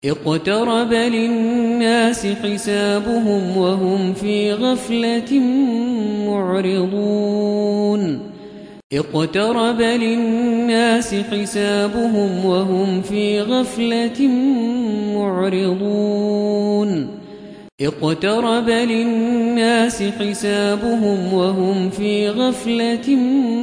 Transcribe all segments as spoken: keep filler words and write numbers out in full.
اقترب للناس حسابهم وهم في غفلة معرضون اقترب للناس حسابهم وهم في غفلة معرضون اقترب للناس حسابهم وهم في غفلة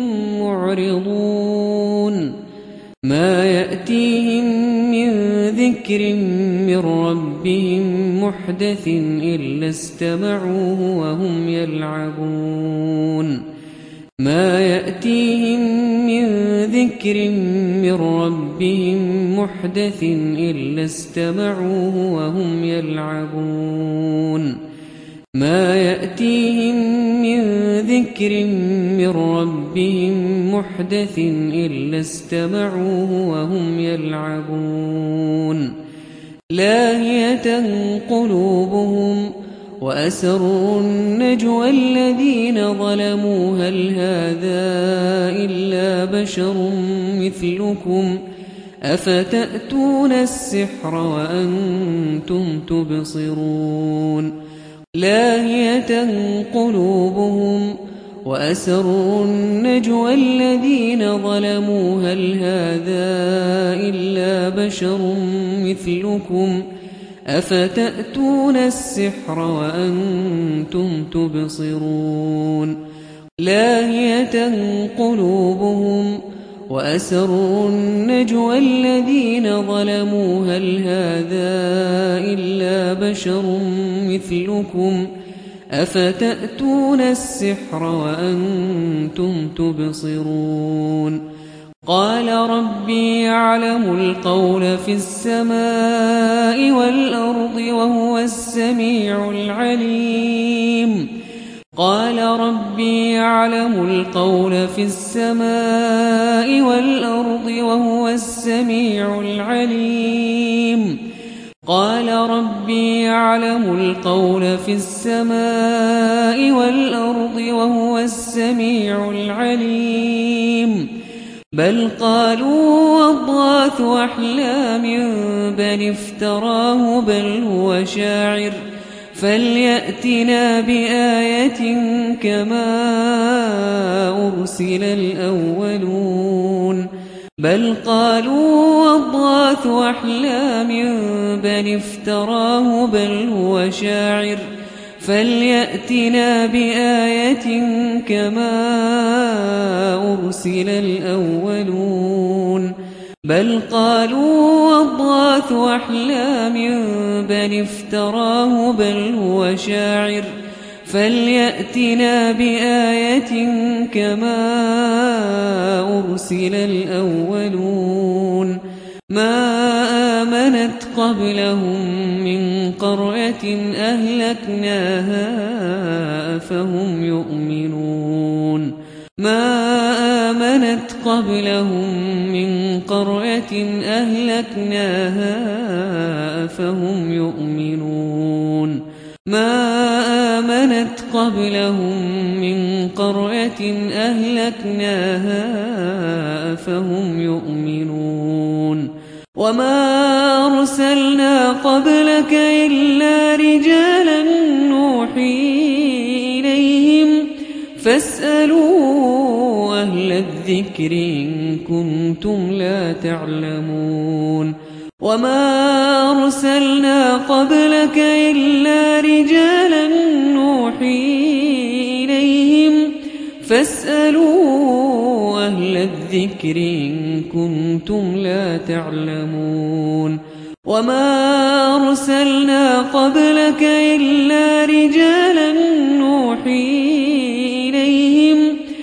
معرضون ما يأتيهم من ذكر من ربهم محدث إلا استمعوه وهم يلعبون ما يأتيهم من ذكر من ربهم محدث إلا استمعوه وهم يلعبون ما يأتيهم من ذكر من ربهم محدث إلا استمعوه وهم يلعبون لاهية قلوبهم وأسروا النجوى الذين ظلموا هل هذا إلا بشر مثلكم أفتأتون السحر وأنتم تبصرون لاهية قلوبهم وأسروا النجوى الذين ظلموا هل هذا إلا بشر مثلكم أفتأتون السحر وأنتم تبصرون لاهية قلوبهم وأسروا النجوى الذين ظلموا هل هذا إلا بشر مثلكم أفتأتون السحر وأنتم تبصرون قال ربي يعلم القول في السماء والأرض وهو السميع العليم قال ربي يعلم القول في السماء والأرض وهو السميع العليم قال ربي يعلم القول في السماء والأرض وهو السميع العليم بل قالوا أضغاث أحلام بل افتراه بل هو شاعر فليأتنا بآية كما أرسل الأولون بل قالوا أضغاث أحلام بل افتراه بل هو شاعر فليأتنا بآية كما أرسل الأولون بل قالوا أضغاث أحلام بل افتراه بل هو شاعر فليأتنا بآية كما أرسل الأولون ما آمنت قبلهم من قرية أهلكناها أفهم يؤمنون ما آمنت قبلهم من قرية أهلكناها أفهم يؤمنون ما آمنت قبلهم من قرية أهلكناها أفهم يؤمنون وما أرسلنا قبلك إلا رجالا نوحي إليهم فاسألوا أهل الذكر إن كنتم لا تعلمون وما أرسلنا قبلك إلا رجالا نوحي إليهم فاسألوا أهل الذكر إن كنتم لا تعلمون وما أرسلنا قبلك إلا رجالا نوحي إليهم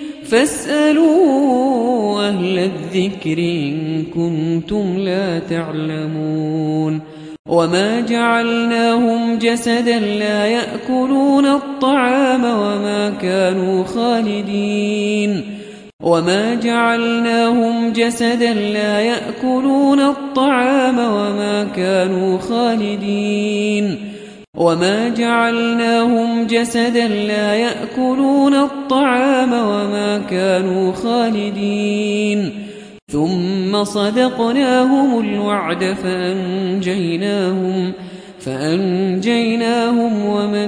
فاسألوا أهل الذكر إن كنتم لا تعلمون وما جعلناهم جسدا لا يأكلون الطعام وما كانوا خالدين وما جعلناهم جسدا لا يأكلون الطعام وما كانوا خالدين وما جعلناهم جسدا لا يأكلون الطعام وما كانوا خالدين ثم صدقناهم الوعد فأنجيناهم فأنجيناهم ومن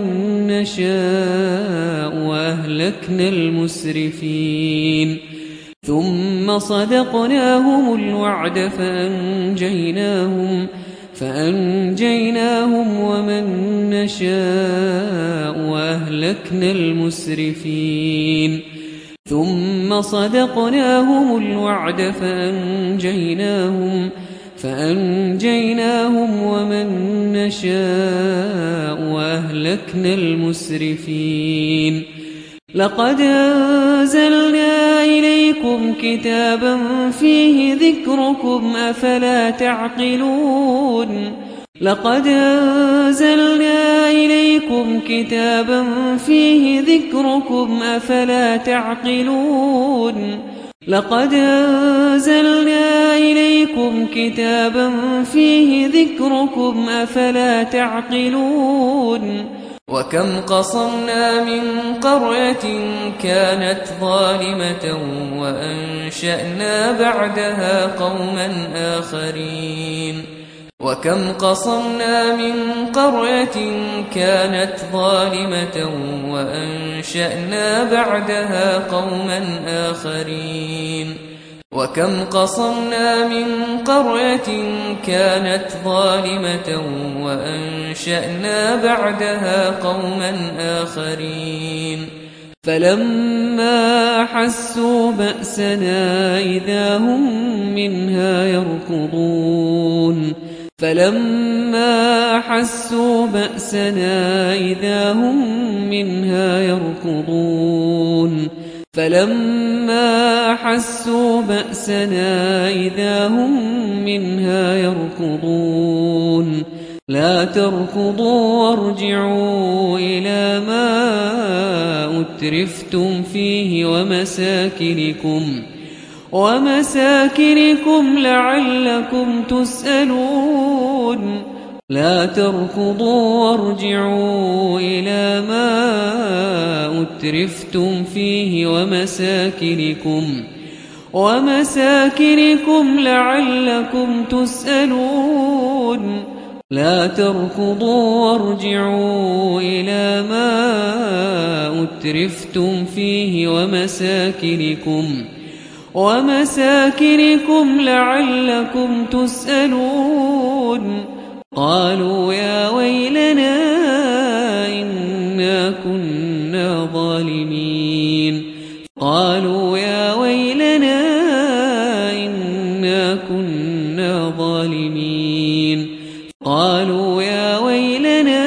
نشاء وأهلكنا المسرفين ثم صدقناهم الوعد فأنجيناهم فأنجيناهم ومن نشاء وأهلكنا المسرفين ثم صدقناهم الوعد فأنجيناهم فأنجيناهم ومن نشاء وأهلكنا المسرفين لقد أنزلنا إليكم كتابا فيه ذكركم أفلا تعقلون لقد أنزلنا إليكم كتابا فيه ذكركم أفلا تعقلون لقد أنزلنا إليكم كتابا فيه ذكركم أفلا تعقلون وكم قصمنا من قرية كانت ظالمة وأنشأنا بعدها قوما آخرين وكم قصمنا من قرية كانت ظالمة وأنشأنا بعدها قوما آخرين وكم قصمنا من قرية كانت ظالمة وأنشأنا بعدها قوما آخرين فلما حسوا بأسنا إذا هم منها يركضون فلما حسوا بأسنا إذا هم منها يركضون فلما حسوا بأسنا إذا هم منها يركضون لا تركضوا وارجعوا إلى ما أترفتم فيه ومساكنكم ومساكنكم لعلكم تسألون لا تركضوا وارجعوا إلى ما أترفتم فيه ومساكنكم ومساكنكم لعلكم تسألون لا تركضوا وارجعوا إلى ما أترفتم فيه ومساكنكم ومساكنكم لعلكم تسألون قالوا يا ويلنا إنا كنا ظالمين قالوا يا ويلنا إنا كنا ظالمين قالوا يا ويلنا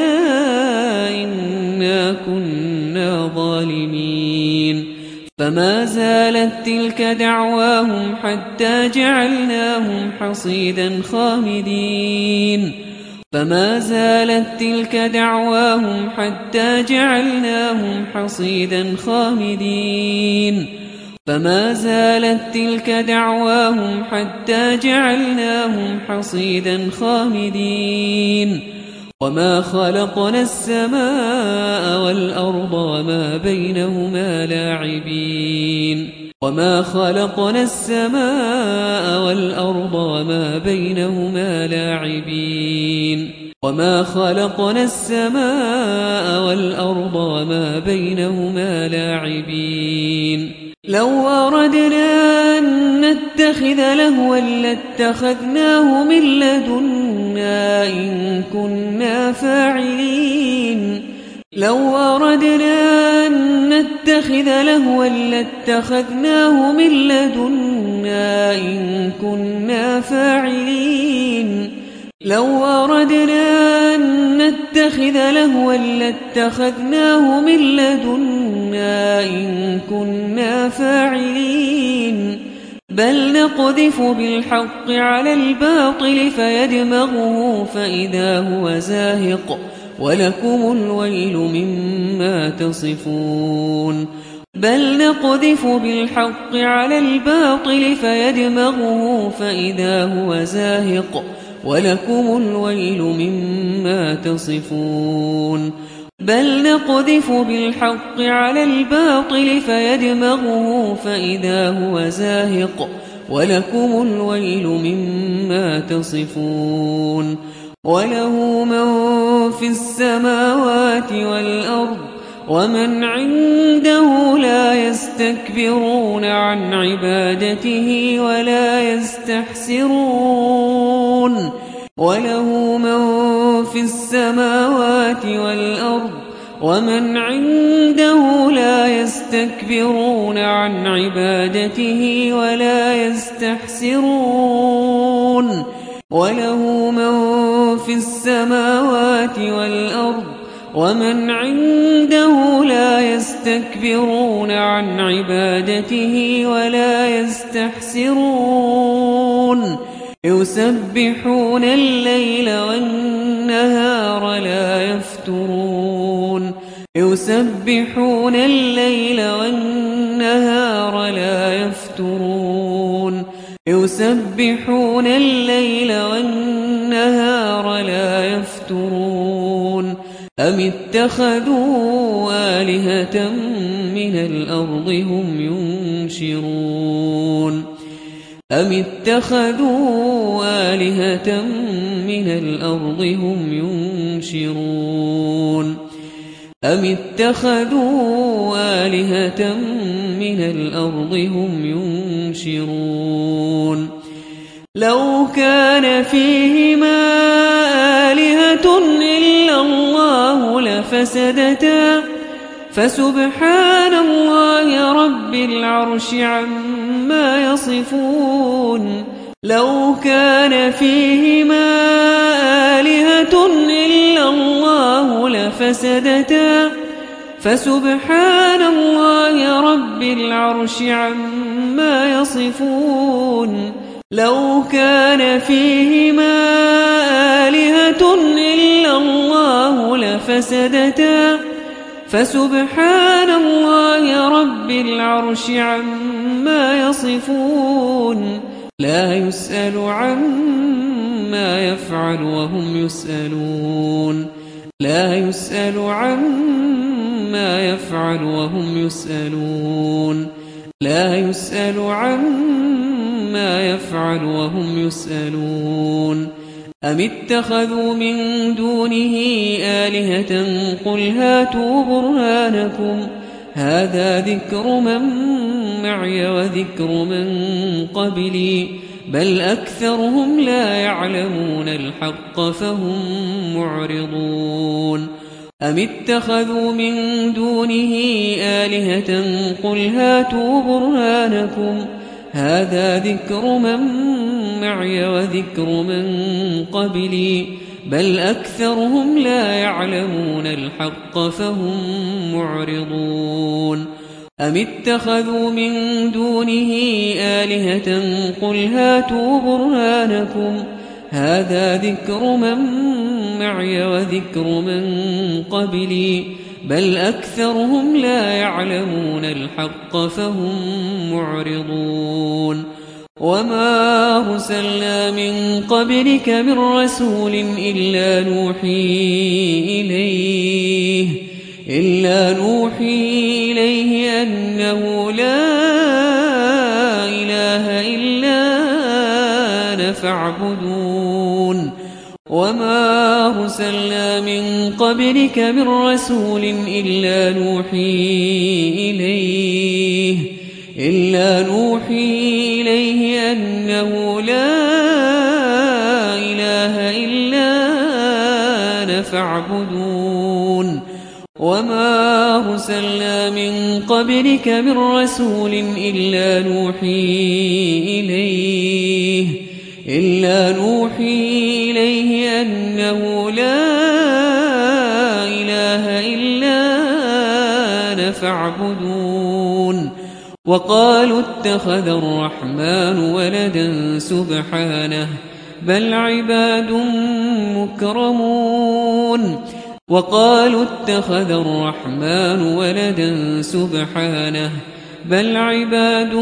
إنا كنا ظالمين فما زالت تلك دعواهم حتى جعلناهم حصيدا خامدين فما زالت تلك دعواهم حتى جعلناهم حصيدا خامدين فما زالت تلك دعواهم حتى جعلناهم حصيدا خامدين وما خلقنا السماء والأرض وما بينهما لاعبين وما خلقنا السماء والأرض وما بينهما لاعبين وما خلقنا السماء والأرض وما بينهما لاعبين لو أردنا أن نتخذ لهوا لاتخذناه من لدنا إن كنا فاعلين لو أردنا أن نتخذ لهوا لاتخذناه من لدنا إن كنا فاعلين لو أردنا أن نتخذ لهوا لاتخذناه من لدنا إن كنا فاعلين بل نقذف بالحق على الباطل فيدمغه فإذا هو زاهق ولكم الويل مما تصفون بل نقذف بالحق على الباطل فيدمغه فإذا هو زاهق ولكم الويل مما تصفون بل نقذف بالحق على الباطل فيدمغه فإذا هو زاهق ولكم الويل مما تصفون وله من في السماوات والأرض ومن عنده لا يستكبرون عن عبادته ولا يستحسرون وله من في السماوات والأرض ومن عنده لا يستكبرون عن عبادته ولا يستحسرون وله من في السماوات والأرض ومن عنده لا يستكبرون عن عبادته ولا يستحسرون يسبحون الليل والنهار لا يفترون يسبحون الليل والنهار لا يفترون يسبحون الليل والنهار لا يفترون أم اتخذوا آلهة من الأرض هم ينشرون أم اتخذوا آلهة من الأرض هم ينشرون أم اتخذوا آلهة من الأرض هم ينشرون لو كان فيهما آلهة إلا الله لفسدتا فسبحان الله رب العرش عما يصفون لو كان فيهما آلهة إلا الله لفسدتا فسبحان الله رب العرش عما يصفون لو كان فيهما آلهة إلا الله لفسدتا فسبحان الله رب العرش عما يصفون لا يسأل عما يفعل وهم يسألون لا يسأل عما يفعل وهم يسألون لا يسأل عما يفعل وهم يسألون أم اتخذوا من دونه آلهة قل هاتوا برهانكم هذا ذكر من معي وذكر من قبلي بل أكثرهم لا يعلمون الحق فهم معرضون أم اتخذوا من دونه آلهة قل هاتوا برهانكم هذا ذكر من معي وذكر من قبلي بل أكثرهم لا يعلمون الحق فهم معرضون أم اتخذوا من دونه آلهة قل هاتوا برهانكم هذا ذكر من معي وذكر من قبلي بل أكثرهم لا يعلمون الحق فهم معرضون وما أرسلنا من قبلك من رسول إلا نوحي إليه إلا نوحي إليه أنه لا إله إلا أنا فاعبدون وما أرسلنا من قبلك من رسول إلا نوحي إليه إلا نوحي إليه أنه لا إله إلا أنا فاعبدون وما أرسلنا من قبلك من رسول إلا نوحي إليه إلا نوحي إليه أنه لا إله إلا أنا فاعبدون وقالوا اتخذ الرحمن ولدا سبحانه بل عباد مكرمون وقالوا اتخذ الرحمن ولدا سبحانه بل عباد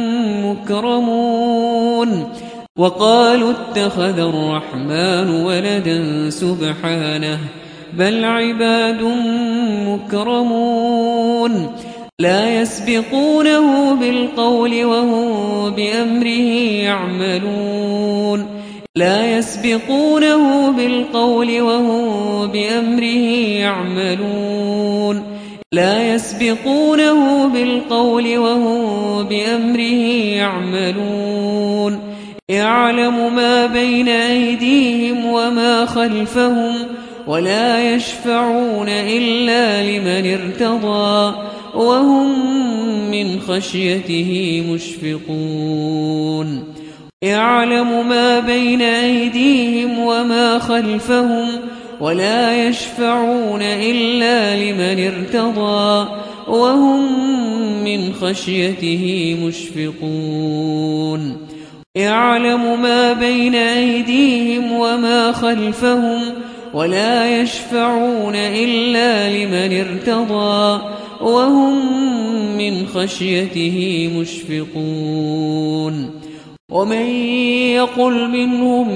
مكرمون وقالوا اتخذ الرحمن ولدا سبحانه بل عباد مكرمون لا يسبقونه بالقول وهم بأمره يعملون لا يسبقونه بالقول وهم بأمره يعملون لا يسبقونه بالقول وهم بأمره يعملون يعلم ما بين أيديهم وما خلفهم ولا يشفعون إلا لمن ارتضى وهم من خشيته مشفقون يعلم ما بين أيديهم وما خلفهم ولا يشفعون إلا لمن ارتضى وهم من خشيته مشفقون يعلم ما بين أيديهم وما خلفهم ولا يشفعون إلا لمن ارتضى وهم من خشيته مشفقون ومن يقل منهم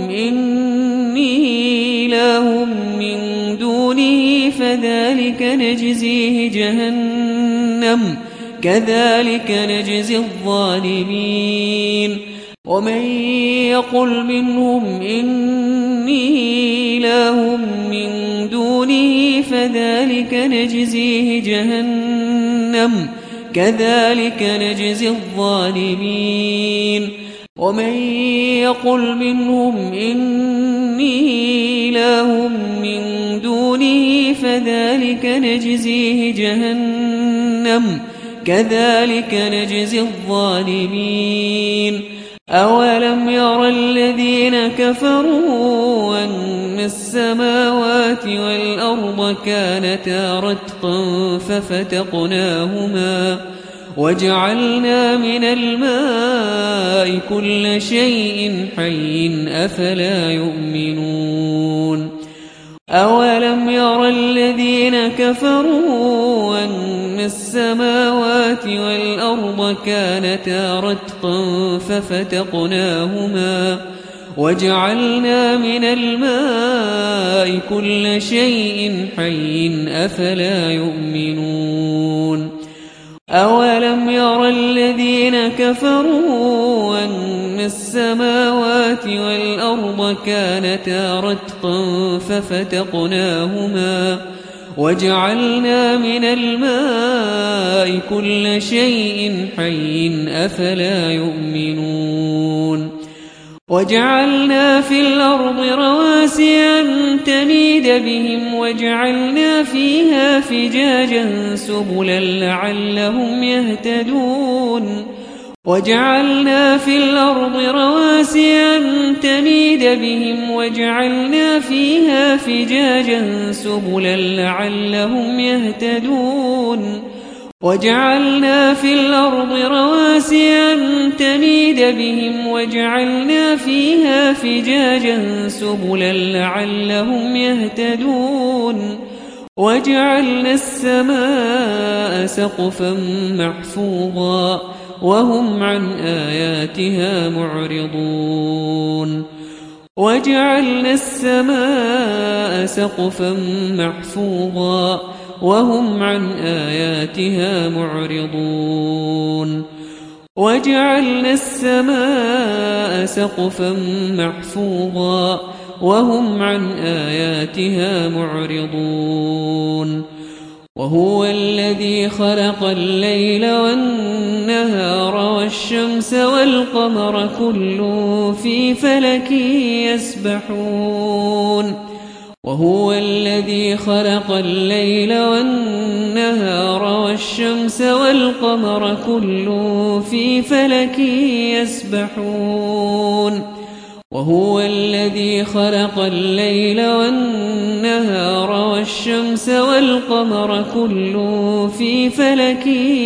إني إله من دونه فذلك نجزيه جهنم كذلك نجزي الظالمين ومن يقل منهم إني إله من دونه فذلك نجزيه جهنم كذلك نجزي الظالمين ومن يقل منهم إني إله من دونه فذلك نجزيه جهنم كذلك نجزي الظالمين أولم ير الذين كفروا أن السماوات والأرض كانتا رتقا ففتقناهما وجعلنا من الماء كل شيء حي أفلا يؤمنون أولم ير الذين كفروا أن السماوات والأرض كانتا رتقا ففتقناهما وجعلنا من الماء كل شيء حي أفلا يؤمنون أولم ير الذين كفروا أن السماوات والأرض كانتا رتقا ففتقناهما وجعلنا من الماء كل شيء حي أفلا يؤمنون وجعلنا في الأرض رواسي أن تميد بهم وجعلنا فيها فجاجا سبلا لعلهم يهتدون وجعلنا في الأرض رواسي أن تميد بهم وجعلنا فيها فجاجا سبلا لعلهم يهتدون وجعلنا في الأرض رواسي أن تميد بهم وجعلنا فيها فجاجا سبلا لعلهم يهتدون وجعلنا السماء سقفا محفوظا وهم عن آياتها معرضون وجعلنا السماء سقفا محفوظا وهم عن آياتها معرضون وجعلنا السماء سقفا محفوظا وهم عن آياتها معرضون وهو الذي خلق الليل والنهار والشمس والقمر كل في فلك يسبحون وهو الذي خلق الليل والنهار والشمس والقمر كل في فلك يسبحون وهو الذي خلق الليل والنهار والشمس والقمر كل في فلك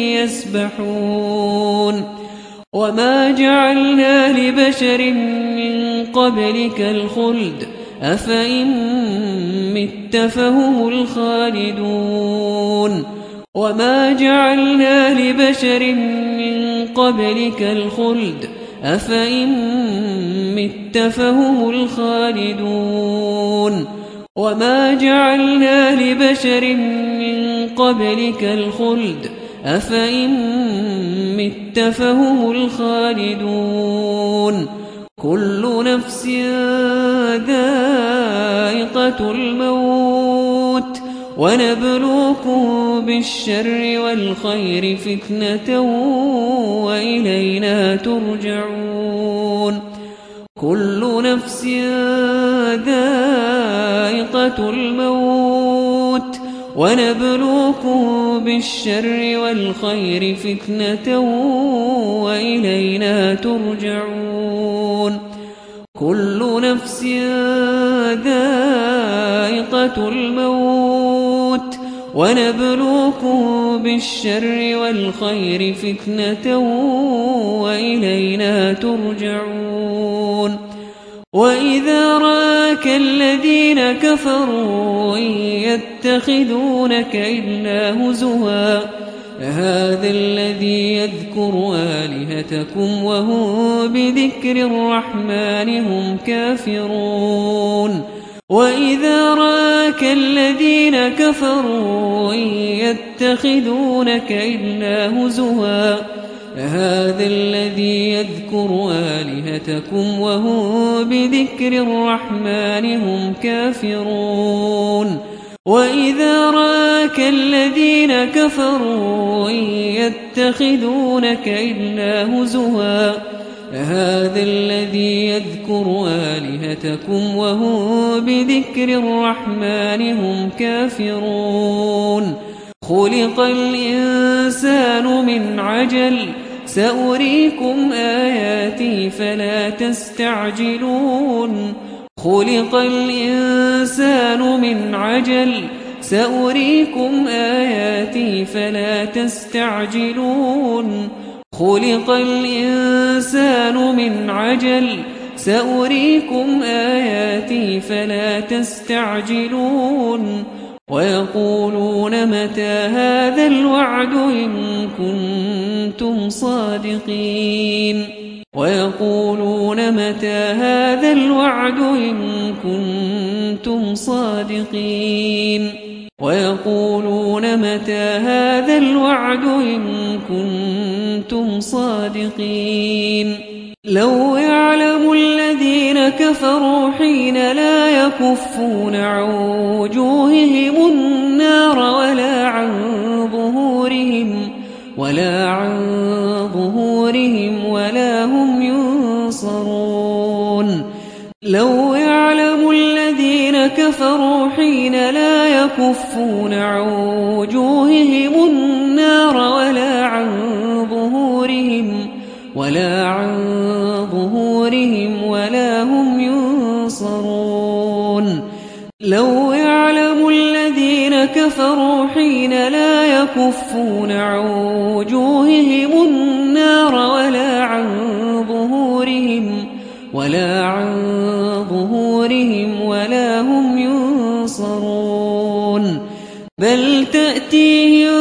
يسبحون وما جعلنا لبشر من قبلك الخلد أفإن مت فهم الخالدون وما جعلنا لبشر من قبلك الخلد أفإن مت فهم الخالدون وما جعلنا لبشر من قبلك الخلد أفإن مت فهم الخالدون كل نفس ذائقة الموت ونبلوكم بالشر والخير فتنة وإلينا ترجعون كل نفس ذائقة الموت ونبلوكم بالشر والخير فتنة وإلينا ترجعون كل نفس ذائقة الموت ونبلوكم بالشر والخير فتنة وإلينا ترجعون وإذا رآك الذين كفروا إن يتخذونك إلا هزوا هذا الذي يذكر آلهتكم وهم بذكر الرحمن هم كافرون وإذا رآك الذين كفروا إن يتخذونك إلا هزوا هذا الذي يذكر آلهتكم وهم بذكر الرحمن هم كافرون وإذا رآك الذين كفروا إن يتخذونك إلا هزوا هذا الذي يذكر آلهتكم وهم بذكر الرحمن هم كافرون خلق الإنسان من عجل سأريكم آياتي فلا تستعجلون خلق الإنسان من عجل سأريكم آياتي فلا تستعجلون خلق الإنسان من عجل سأريكم آياتي فلا تستعجلون ويقولون متى هذا الوعد إن كنتم صادقين ويقولون متى هذا الوعد إن كنتم صادقين ويقولون متى هذا الوعد إن كنتم صادقين لو يعلم الذين كفروا حين لا يكفون عن وجوههم النار ولا عن ظهورهم ولا عن ظهورهم ولا هم ينصرون لو يعلم الذين كفروا حين لا يكفون عن وجوههم النار ولا عن ظهورهم ولا عن ظهورهم ولا هم ينصرون لو يعلم الذين كفروا حين لا يكفون عن وجوههم النار ولا عن ظهورهم ولا عن ظهورهم ولا هم ينصرون بل تأتيهم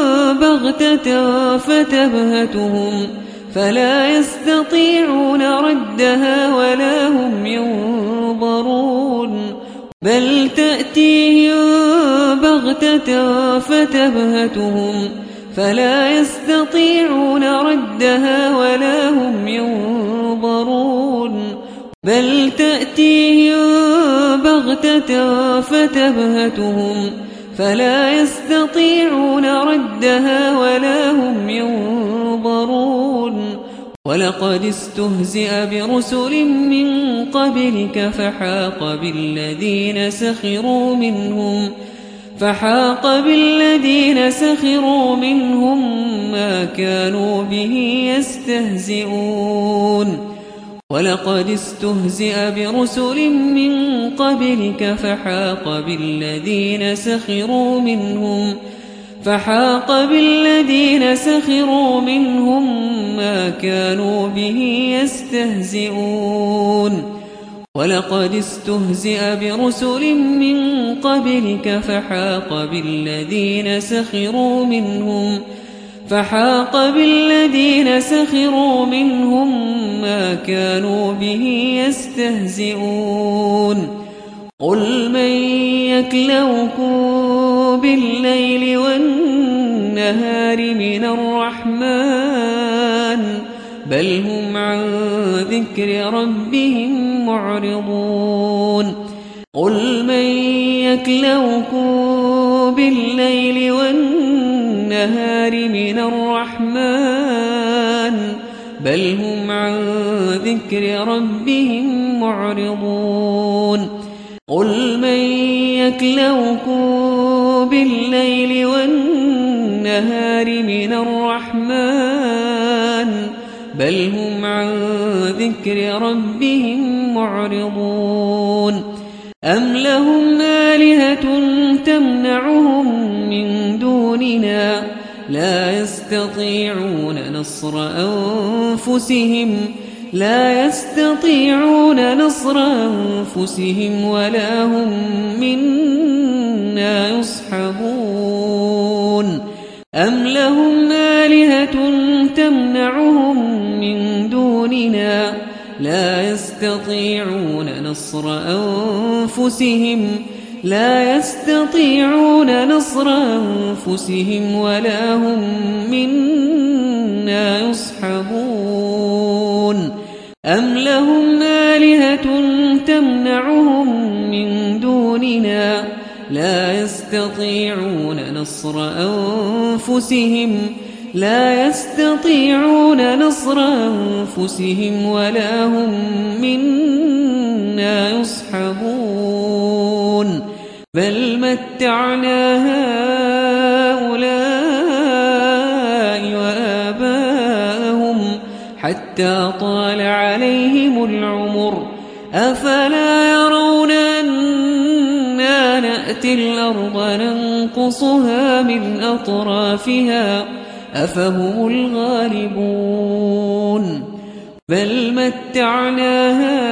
بغتة فتبهتهم فلا يستطيعون ردها ولا هم ينظرون بل تأتيهم بغتة فتبهتهم فلا يستطيعون ردها ولا هم ينظرون بل تأتيهم بغتة فتبهتهم فلا يستطيعون ردها ولا هم ينظرون ولقد استهزئ برسل من قبلك فحاق بالذين سخروا منهم فحاق بالذين سخروا منهم ما كانوا به يستهزئون ولقد استهزئ برسل من قبلك فحاق بالذين سخروا منهم فحاق بالذين سخروا منهم ما كانوا به يستهزئون ولقد استهزئ برسل من قبلك فحاق بالذين سخروا منهم فحاق بالذين سخروا منهم ما كانوا به يستهزئون قل من يكلؤكم بالليل والنهار من الرحمن بل هم عن ذكر ربهم معرضون قل من يكلؤكم بالليل والنهار من الرحمن بل هم عن ذكر ربهم معرضون قل من يكلؤكم بالليل والنهار من الرحمن بل هم عن ذكر ربهم معرضون أم لهم آلهة تمنعهم من دوننا لا يستطيعون نصر أنفسهم لا يستطيعون نصر أنفسهم ولا هم منا يصحبون أم لهم آلهة تمنعهم من دوننا لا يستطيعون نصر أنفسهم لا يستطيعون نصر أنفسهم ولا هم منا يصحبون أم لهم آلهة تمنعهم من دوننا لا يستطيعون نصر أنفسهم لا يستطيعون نصر أنفسهم ولا هم منا يصحبون بل متعنا هؤلاء وآباءهم حتى طال عليهم العمر أفلا يرون أنا نأتي الأرض ننقصها من أطرافها أفهم الغالبون بل متعنا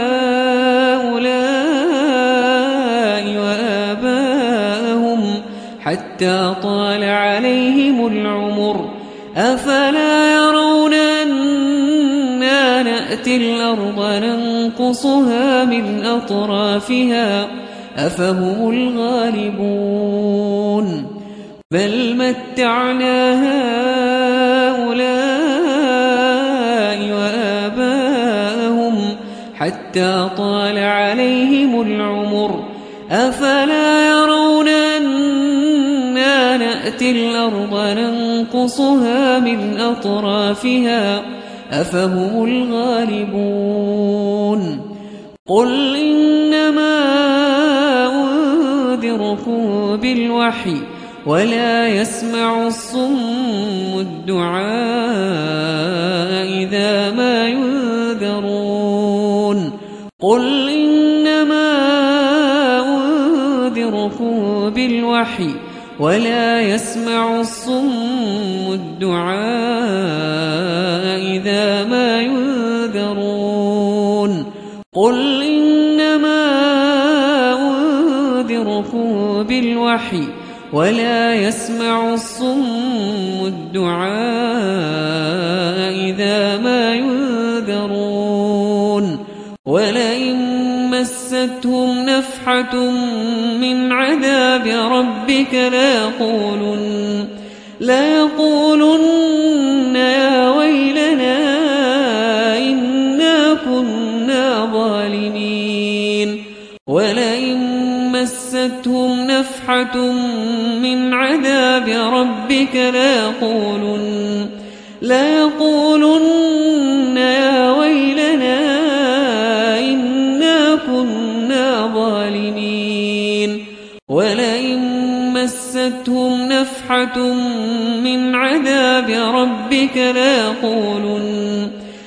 هؤلاء وآباءهم حتى طال عليهم العمر أفلا يرون أنا نأتي الأرض ننقصها من أطرافها أفهم الغالبون بل متعنا هؤلاء وآباءهم حتى طال عليهم العمر أفلا يرون أنا نأتي الأرض ننقصها من أطرافها أفهم الغالبون قل إنما أنذركم بالوحي ولا يسمع الصم الدعاء إذا ما ينذرون قل إنما أنذركم بالوحي ولا يسمع الصم الدعاء إذا ما ينذرون قل إنما أنذركم بالوحي ولا يسمع الصم الدعاء إذا ما ينذرون ولئن مستهم نفحة من عذاب ربك ليقولن ليقولن يا ويلنا إنا كنا ظالمين ولئن مستهم نفحة من عذاب ربك ليقولن ليقولن يا ويلنا إنا كنا ظالمين ولئن مستهم نفحة من عذاب ربك ليقولن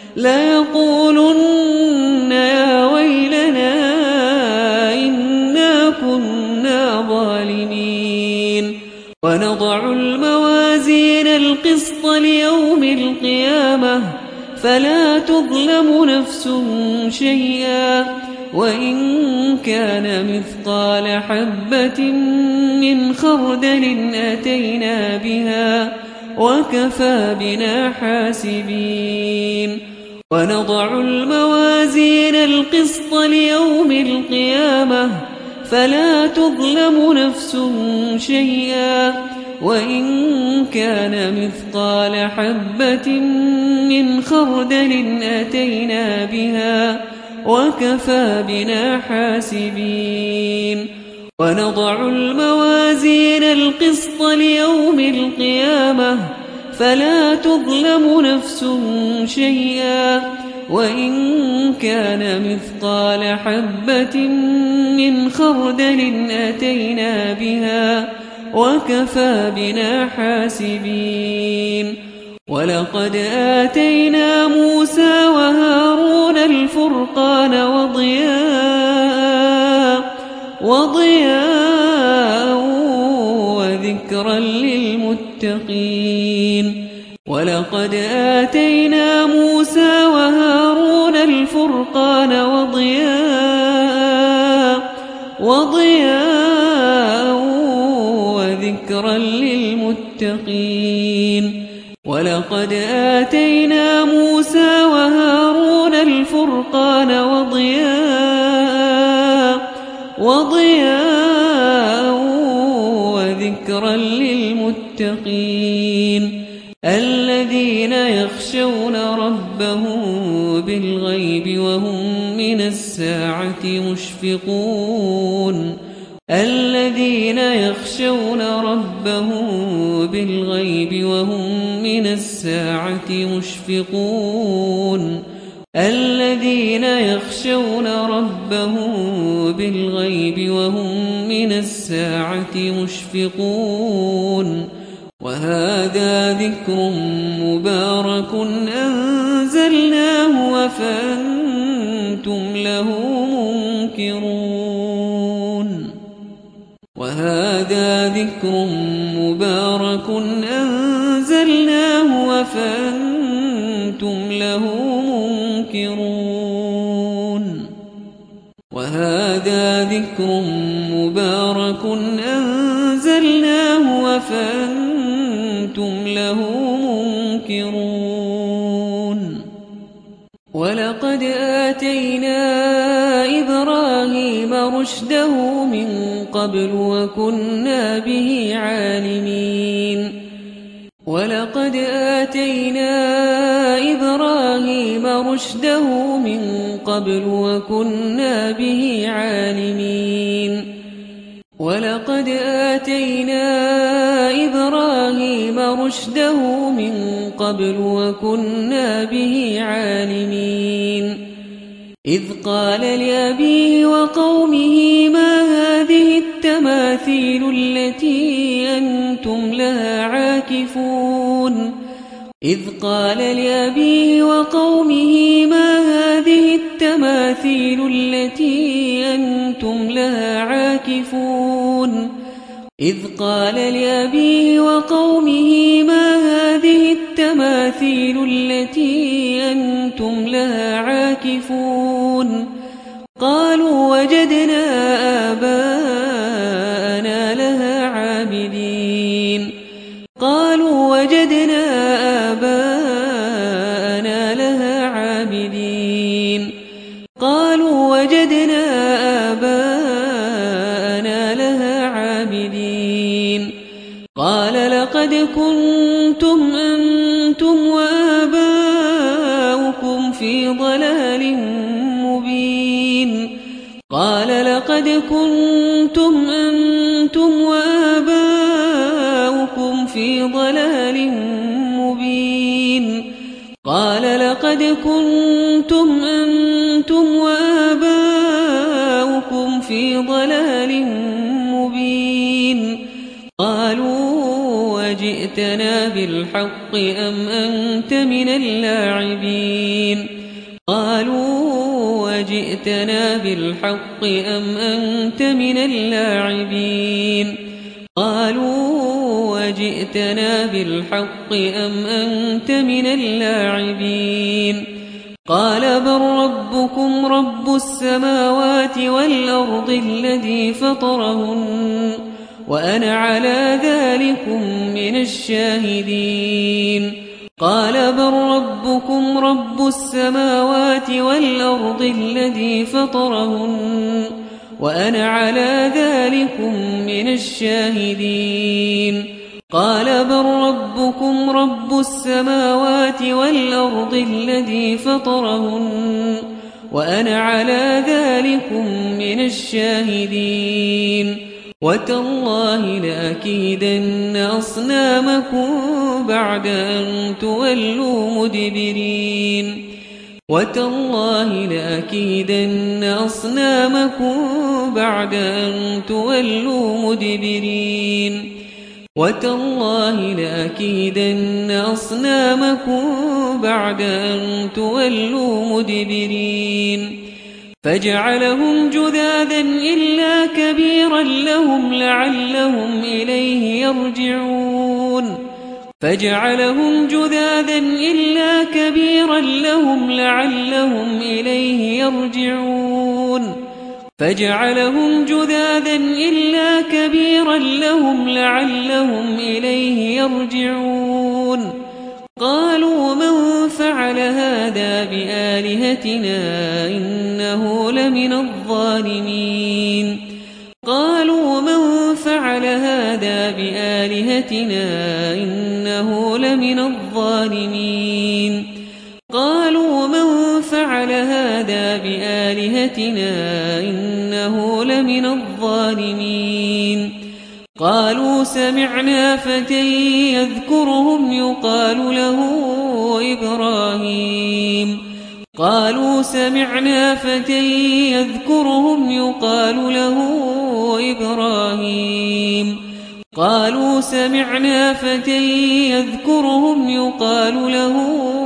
ليقولن يا ويلنا إنا كنا ظالمين ونضع الموازين القسط ليوم القيامة فلا تظلم نفس شيئا وإن كان مثقال حبة من خردل أتينا بها وكفى بنا حاسبين ونضع الموازين القسط ليوم القيامة فلا تظلم نفس شيئا وإن كان مثقال حبة من خردل أتينا بها وكفى بنا حاسبين ونضع الموازين القسط ليوم القيامة فلا تظلم نفس شيئا وإن كان مثقال حبة من خردل أتينا بها وكفى بنا حاسبين ولقد آتينا موسى وهارون الفرقان وضياء وضياء وذكرا للمتقين ولقد آتينا موسى وهارون الفرقان وضياء وضياء وذكرا للمتقين ولقد آتينا موسى وهارون الفرقان وضياء وضياء وذكرا للمتقين الذين يخشون ربهم بالغيب وهم من الساعة مشفقون الذين يخشون ربهم بالغيب وهم من الساعة مشفقون الذين يخشون ربهم بالغيب وهم من الساعة مشفقون وهذا ذكر مبارك أنزلناه وفأنتم له منكرون وهذا ذكر مبارك أنزلناه وفأنتم له منكرون وهذا ذكر مبارك أنزلناه وفأنتم له منكرون ولقد آتينا إبراهيم رشده من قبل وكنا به عالمين ولقد آتينا إبراهيم رشده من قبل وكنا به عالمين ولقد آتينا إبراهيم رشده من قبل وكنا به عالمين إذ قال لأبيه وقومه ما هذه التماثيل التي أنتم لها عاكفون إذ قال لأبيه وقومه ما هذه التماثيل التي أنتم لها عاكفون إذ قال لأبيه وقومه ما هذه التماثيل التي أنتم لها عاكفون قالوا وجدنا آباءنا لها عابدين قالوا وجدنا آباءنا لها عابدين قالوا وجدنا آباءنا لها عابدين قال لقد كنتم أنتم وآباؤكم في ضلال مبين قال لقد كنتم أنتم وآباؤكم في ضلال مبين قال لقد كنتم أنتم وآباؤكم في ضلال مبين قالوا وجئتنا بالحق أم أنت من اللاعبين قالوا وجئتنا بالحق أم أنت من اللاعبين قالوا وجئتنا بالحق أم أنت من اللاعبين قال بل ربكم رب السماوات والأرض الذي فطرهن وأنا على ذلكم من الشاهدين قال بل ربكم رب السماوات والأرض الذي فطرهن وأنا على ذلكم من الشاهدين قال بل ربكم رب السماوات والأرض الذي فطرهن وأنا على ذلكم من الشاهدين وتالله لأكيدن أصنامكم بعد أن تولوا مدبرين وتالله لأكيدن أصنامكم بعد أن تولوا مدبرين وتالله لأكيدن أصنامكم بعد أن تولوا مدبرين فجعلهم جذاذا إلا كبيرا لهم لعلهم إليه يرجعون فجعلهم جذاذا إلا كبيرا لهم لعلهم إليه يرجعون فجعلهم جذاذا إلا كبيرا لهم لعلهم إليه يرجعون قالوا من فعل هذا بآلهتنا إنه لمن الظالمين قالوا من فعل هذا بآلهتنا إنه لمن الظالمين قالوا من فعل هذا بآلهتنا إنه لمن الظالمين قالوا سمعنا فتى يذكرهم يقال له إبراهيم قالوا سمعنا فتى يذكرهم يقال له إبراهيم قالوا سمعنا فتى يذكرهم يقال له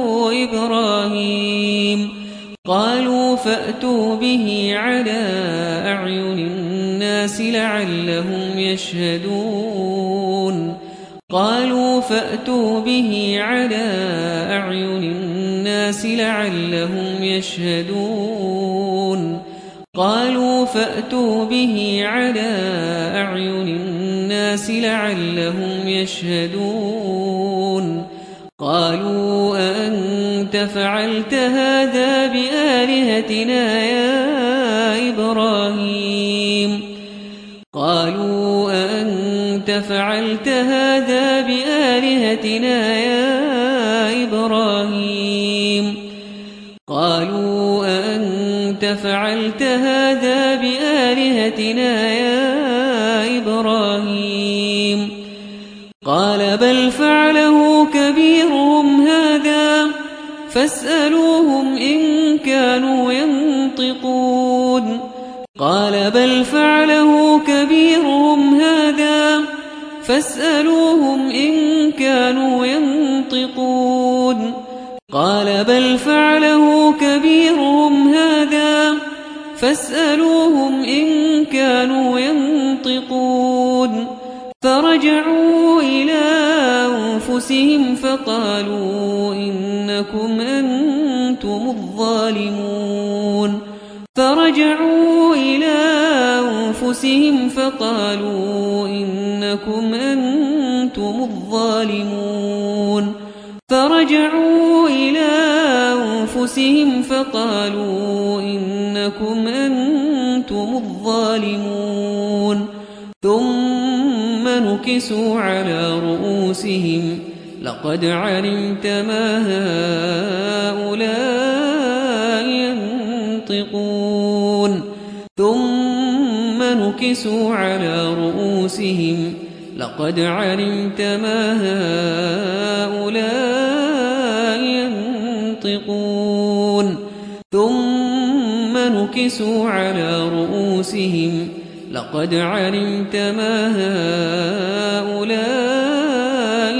إبراهيم قالوا فأتوا به على أعين الناس لعلهم يشهدون قالوا فأتوا به على أعين الناس لعلهم يشهدون قالوا فأتوا به على أعين الناس لعلهم يشهدون قالوا أأنت فعلت هذا بآلهتنا يا إبراهيم قالوا أأنت فعلت هذا بآلهتنا يا إبراهيم قالوا أأنت فعلت هذا بآلهتنا يا إبراهيم قال بل فعله كبيرهم هذا فاسألوهم إن كانوا ينطقون قال بل فعله كبيرهم هذا فاسألوهم إن كانوا ينطقون قال بل فعله كبيرهم هذا فاسألوهم إن كانوا ينطقون فرجعوا إلى أنفسهم فقالوا إنكم أنتم الظالمون فرجعوا إلى أنفسهم فقالوا إنكم أنتم الظالمون فرجعوا إلى أنفسهم فقالوا إنكم أنتم الظالمون ثم نكسوا على رؤوسهم لقد علمت ما هؤلاء ينطقون ثم نكسوا على رؤوسهم لقد علمت ما هؤلاء ينطقون ثم نكسوا على رؤوسهم لقد علمت ما هؤلاء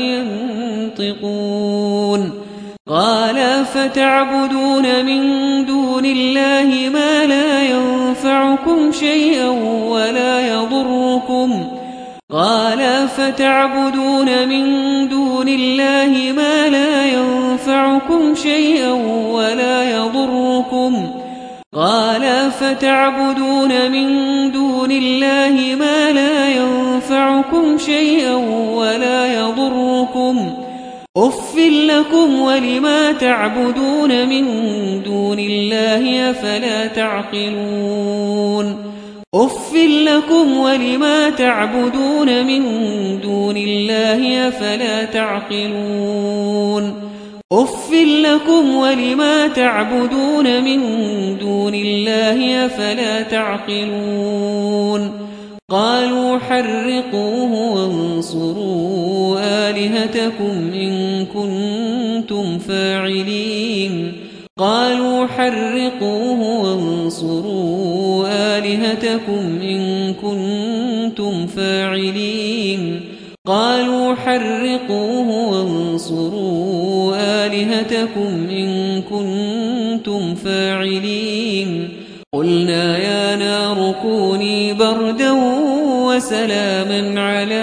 ينطقون قال فتعبدون من دون الله ما لا ينفعكم شيئا ولا يضركم قال فتعبدون من دون الله ما لا ينفعكم شيئا ولا يضركم قال فتعبدون من دون الله ما لا ينفعكم شيئا ولا يضركم أف لكم ولما تعبدون من دون الله أفلا تعقلون أف لكم ولما تعبدون من دون الله أفلا تعقلون أف لكم ولما تعبدون من دون الله أفلا تعقلون قالوا حرقوه وانصروا آلهتكم إن كنتم فاعلين قالوا حرقوه وانصروا آلهتكم إن كنتم فاعلين قالوا حرقوه وانصروا آلهتكم إن كنتم فاعلين قلنا يا نار كوني بردا وسلاما على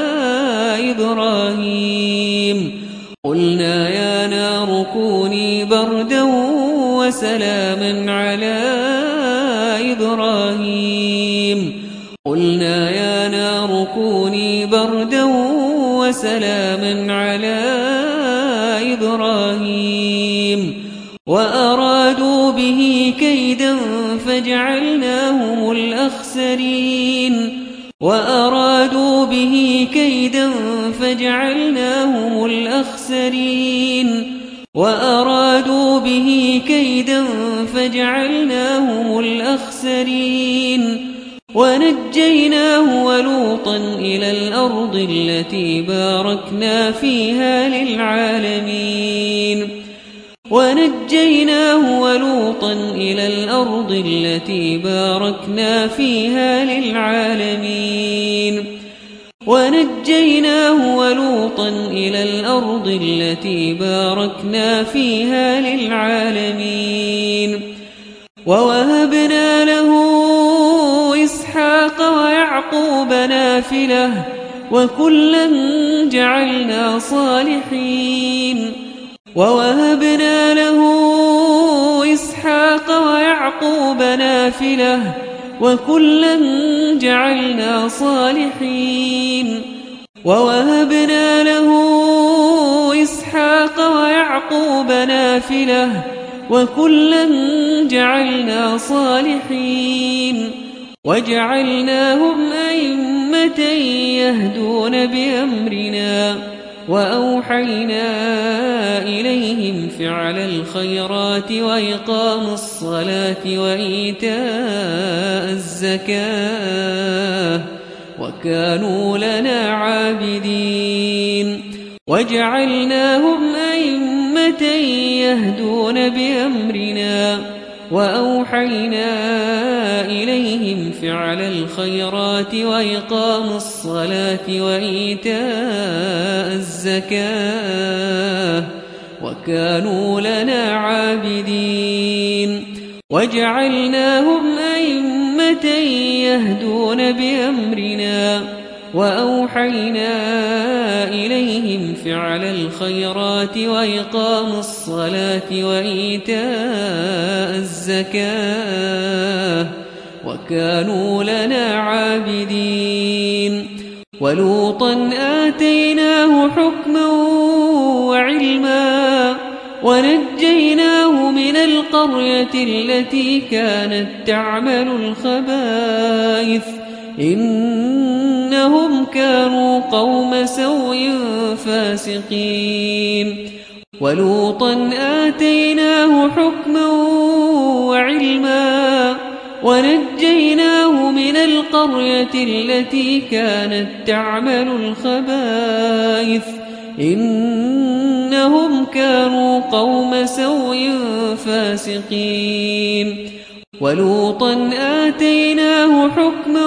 إبراهيم قلنا يا نار كوني بردا وسلاما على إبراهيم قلنا يا نار كوني بردا وسلاما على إبراهيم وأرادوا به كيدا فجعلناهم الأخسرين وأرادوا به كيدا فجعلناهم الأخسرين وأرادوا به كيدا فجعلناهم الأخسرين ونجيناه ولوطا إلى الأرض التي باركنا فيها للعالمين ونجيناه ولوطا إلى الأرض التي باركنا فيها للعالمين ونجيناه ولوطا إلى الأرض التي باركنا فيها للعالمين ووهبنا له إسحاق ويعقوب نافلة وكلا جعلنا صالحين ووهبنا له إسحاق ويعقوب نافلة وكلا جعلنا صالحين ووهبنا له إسحاق ويعقوب نافلة وكلا جعلنا صالحين وجعلناهم أئمة يهدون بأمرنا وأوحينا إليهم فعل الخيرات وإقام الصلاة وإيتاء الزكاة وكانوا لنا عابدين وجعلناهم أئمة يهدون بأمرنا وأوحينا إليهم فعل الخيرات وإقام الصلاة وإيتاء الزكاة وكانوا لنا عابدين وجعلناهم أئمة يهدون بأمرنا وأوحينا إليهم فعل الخيرات وإقام الصلاة وإيتاء الزكاة وكانوا لنا عابدين ولوطا آتيناه حكما وعلما ونجيناه من القرية التي كانت تعمل الخبائث إنهم كانوا قوم سوء فاسقين ولوطا آتيناه حكما وعلما ونجيناه من القرية التي كانت تعمل الخبائث إنهم كانوا قوم سوء فاسقين ولوطا آتيناه حكما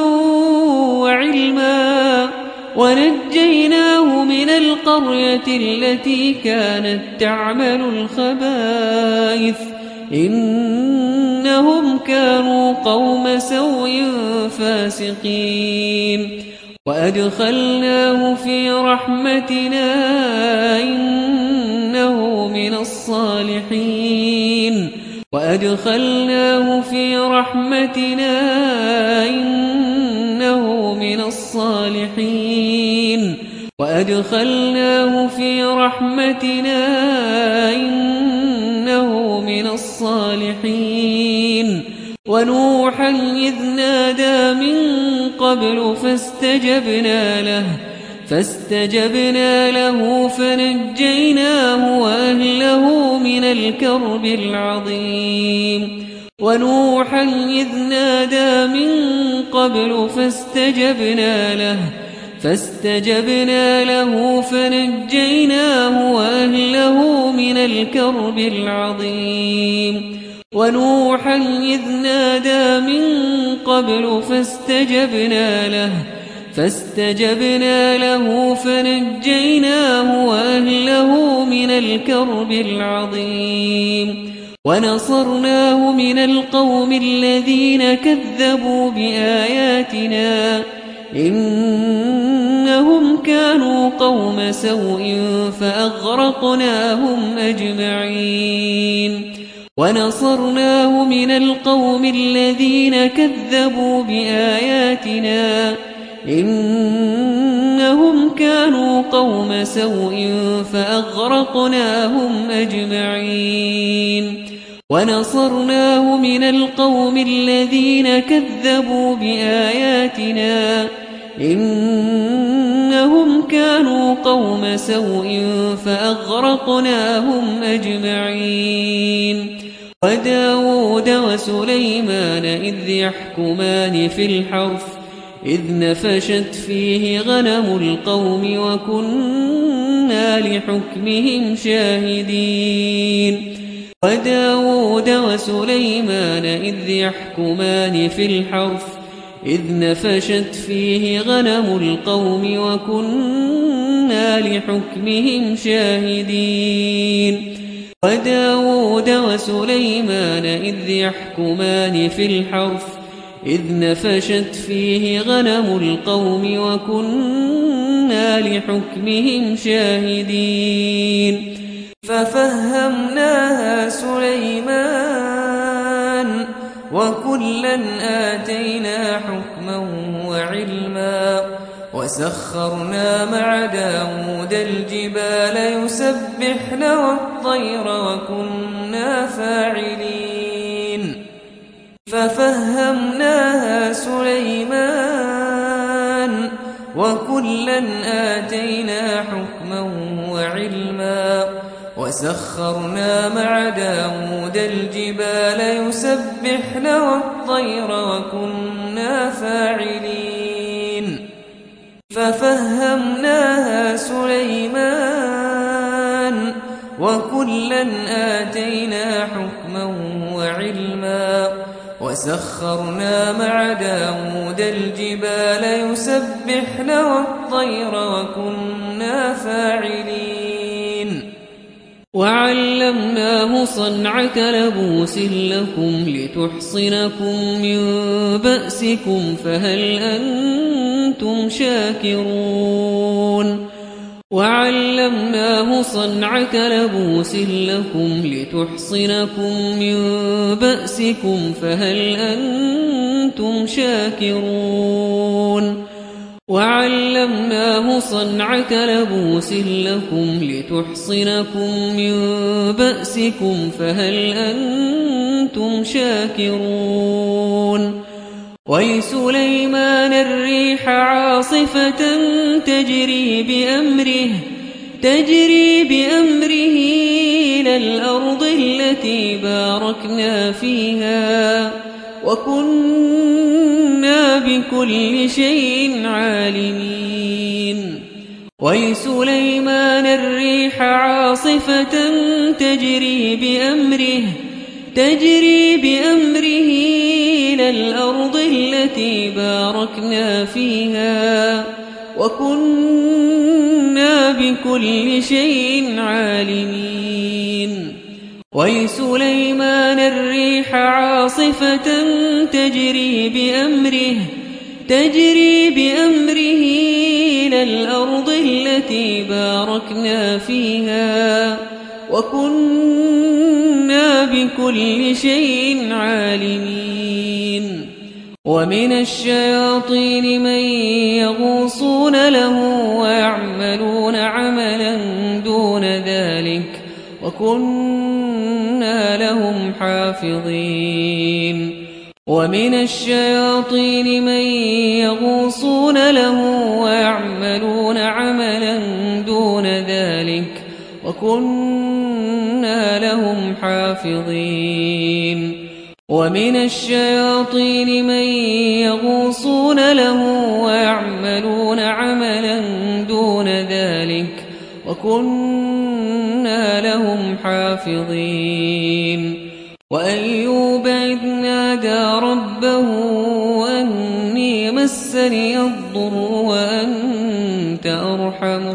وعلما ونجيناه من القرية التي كانت تعمل الخبائث إنهم كانوا قوم سوء فاسقين وأدخلناه في رحمتنا إنه من الصالحين وأدخلناه في رحمتنا إنه من الصالحين وأدخلناه في رحمتنا إنه من الصالحين ونوحا إذ نادى من قبل فاستجبنا له فاستجبنا له فنجيناه وأهله من الكرب العظيم ونوحا إذ نادى من قبل فاستجبنا له فاستجبنا له فنجيناه وأهله من الكرب العظيم ونوحا إذ نادى من قبل فاستجبنا له فاستجبنا له فنجيناه وأهله من الكرب العظيم ونصرناه من القوم الذين كذبوا بآياتنا إنهم كانوا قوم سوء فأغرقناهم أجمعين ونصرناه من القوم الذين كذبوا بآياتنا إنهم كانوا قوم سوء فأغرقناهم أجمعين ونصرناه من القوم الذين كذبوا بآياتنا إنهم كانوا قوم سوء فأغرقناهم أجمعين وداود وسليمان إذ يحكمان في الحرث إذ نفشت فيه غنم القوم وكنا لحكمهم شاهدين وداود وسليمان إذ يحكمان في الحرث إذ نفشت فيه غنم القوم وكنا لحكمهم شاهدين وداود وسليمان إذ يحكمان في الحرث إذ نفشت فيه غنم القوم وكنا لحكمهم شاهدين ففهمناها سليمان وكلا آتينا حكما وعلما وسخرنا مع داود الجبال يسبحن والطير وكنا فاعلين ففهمناها سليمان وكلا آتينا حكما وعلما وسخرنا مع داود الجبال يسبحن والطير وكنا فاعلين ففهمناها سليمان وكلا آتينا حكما وعلما وسخرنا مع داود الجبال يسبحن والطير وكنا فاعلين وعلمناه صنعة لبوس لكم لتحصنكم من بأسكم فهل أنتم شاكرون وعلمناه صنعة لبوس لكم لتحصنكم من بأسكم فهل أنتم شاكرون وعلمناه صنعة لبوس لكم لتحصنكم من بأسكم فهل أنتم شاكرون ولسليمان الريح عاصفة تجري بأمره تجري بأمره إلى الأرض التي باركنا فيها وكنا بكل شيء عالمين ولسليمان الريح عاصفة تجري بأمره تجري بأمره إلى الأرض التي باركنا فيها وكنا بكل شيء عالمين ولسليمان الريح عاصفة تجري بأمره تجري بأمره إلى الأرض التي باركنا فيها وكنا بكل شيء عالمين ومن الشياطين من يغوصون له ويعملون عملا دون ذلك وكنا لهم حافظين ومن الشياطين من يغوصون له ويعملون عملا دون ذلك وكنا لهم حافظين ومن الشياطين من يغوصون له ويعملون عملا دون ذلك وكنا لهم حافظين وأيوب إذ نادى ربه أني مسني الضر وأنت أرحم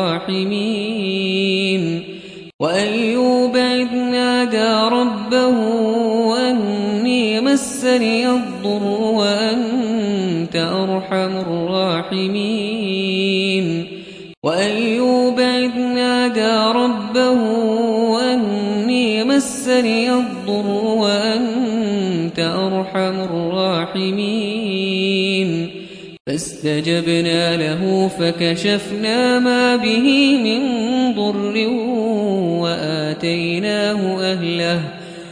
الراحمين وأيوب إذ نادى ربه أني مسني الضر وأنت أرحم الراحمين وأيوب إذ نادى ربه أني مسني الضر وأنت أرحم الراحمين فاستجبنا له فكشفنا ما به من ضر وآتيناه أهله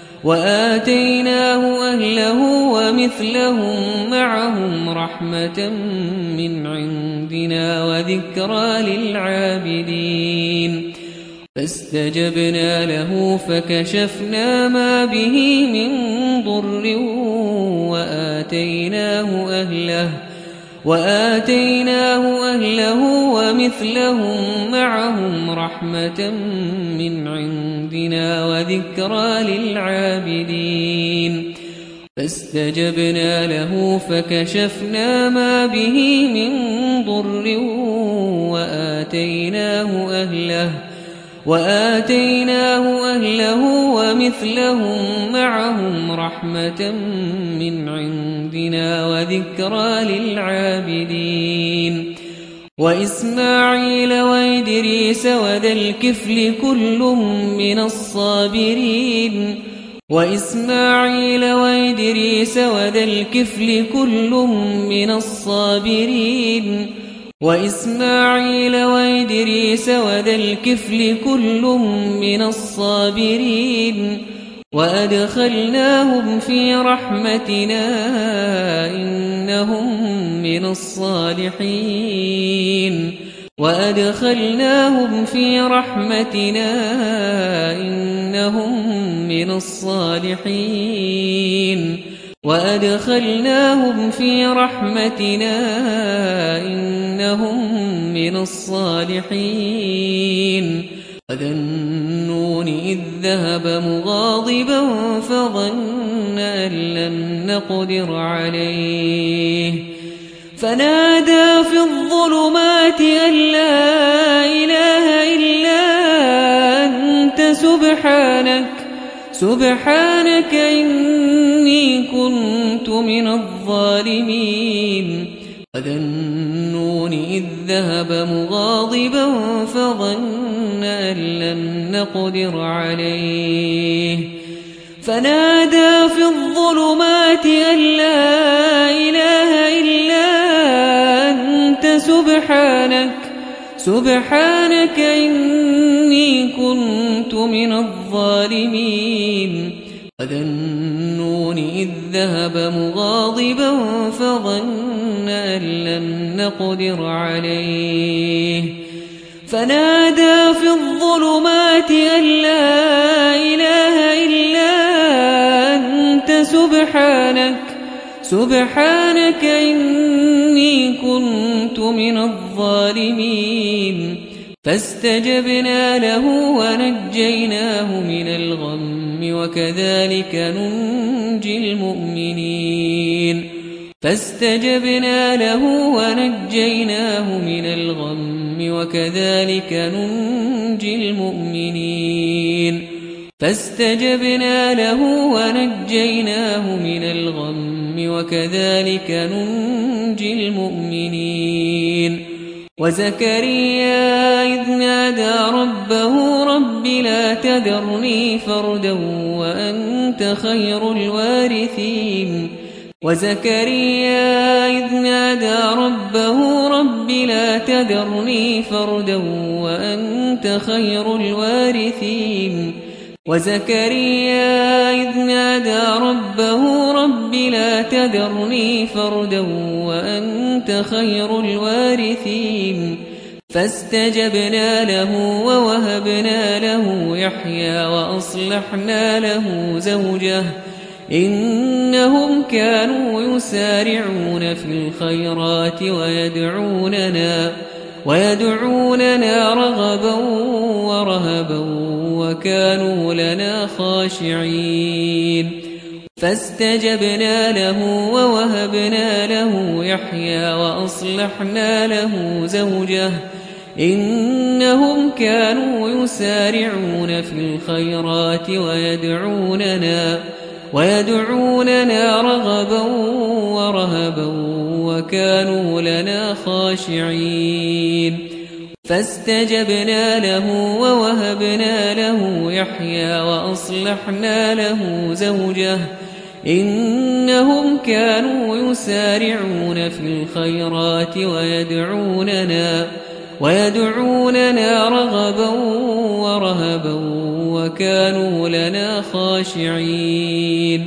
وآتيناه أهله ومثلهم معهم رحمة من عندنا وذكرى للعابدين فاستجبنا له فكشفنا ما به من ضر وآتيناه أهله وآتيناه أهله ومثلهم معهم رحمة من عندنا وذكرى للعابدين فاستجبنا له فكشفنا ما به من ضر وآتيناه أهله وآتيناه أهله ومثلهم معهم رحمة من عندنا وذكرى للعابدين وإسماعيل وإدريس وذا الكفل كل من الصابرين وإسماعيل وإدريس وذا الكفل كل من الصابرين وإسماعيل وإدريس وذا الكفل كل من الصابرين وأدخلناهم في رحمتنا إنهم من الصالحين وأدخلناهم في رحمتنا إنهم من الصالحين وأدخلناهم في رحمتنا إنهم من الصالحين وذا النون إذ ذهب مغاضبا فظن أن لن نقدر عليه فنادى في الظلمات أن لا إله إلا أنت سبحانك سبحانك إني كنت من الظالمين وذا النون إذ ذهب مغاضبا فظن أن لن نقدر عليه فنادى في الظلمات أن لا إله إلا أنت سبحانك سبحانك إني كنت من الظالمين وذا النون إذ ذهب مغاضبا فظن أن لن نقدر عليه فنادى في الظلمات أن لا إله إلا أنت سبحانك سبحانك إني كنت من الظالمين فاستجبنا له ونجيناه من الغم وكذلك ننجي المؤمنين فاستجبنا له ونجيناه من الغم وكذلك ننجي المؤمنين فاستجبنا له ونجيناه من الغم وكذلك ننجي المؤمنين وزكريا إذ نادى ربه رب لا تذرني فردا وأنت خير الوارثين وزكريا إذ نادى ربه رب لا تذرني فردا وأنت خير الوارثين وزكريا إذ نادى ربه رب لا تذرني فردا وأنت خير الوارثين فاستجبنا له ووهبنا له يحيى وأصلحنا له زوجه إنهم كانوا يسارعون في الخيرات ويدعوننا ويدعوننا رغبا ورهبا وكانوا لنا خاشعين فاستجبنا له ووهبنا له يحيى وأصلحنا له زوجه إنهم كانوا يسارعون في الخيرات ويدعوننا ويدعوننا رغبا ورهبا وكانوا لنا خاشعين فاستجبنا له ووهبنا له يحيى وأصلحنا له زوجه إنهم كانوا يسارعون في الخيرات ويدعوننا ويدعوننا رغبا ورهبا وكانوا لنا خاشعين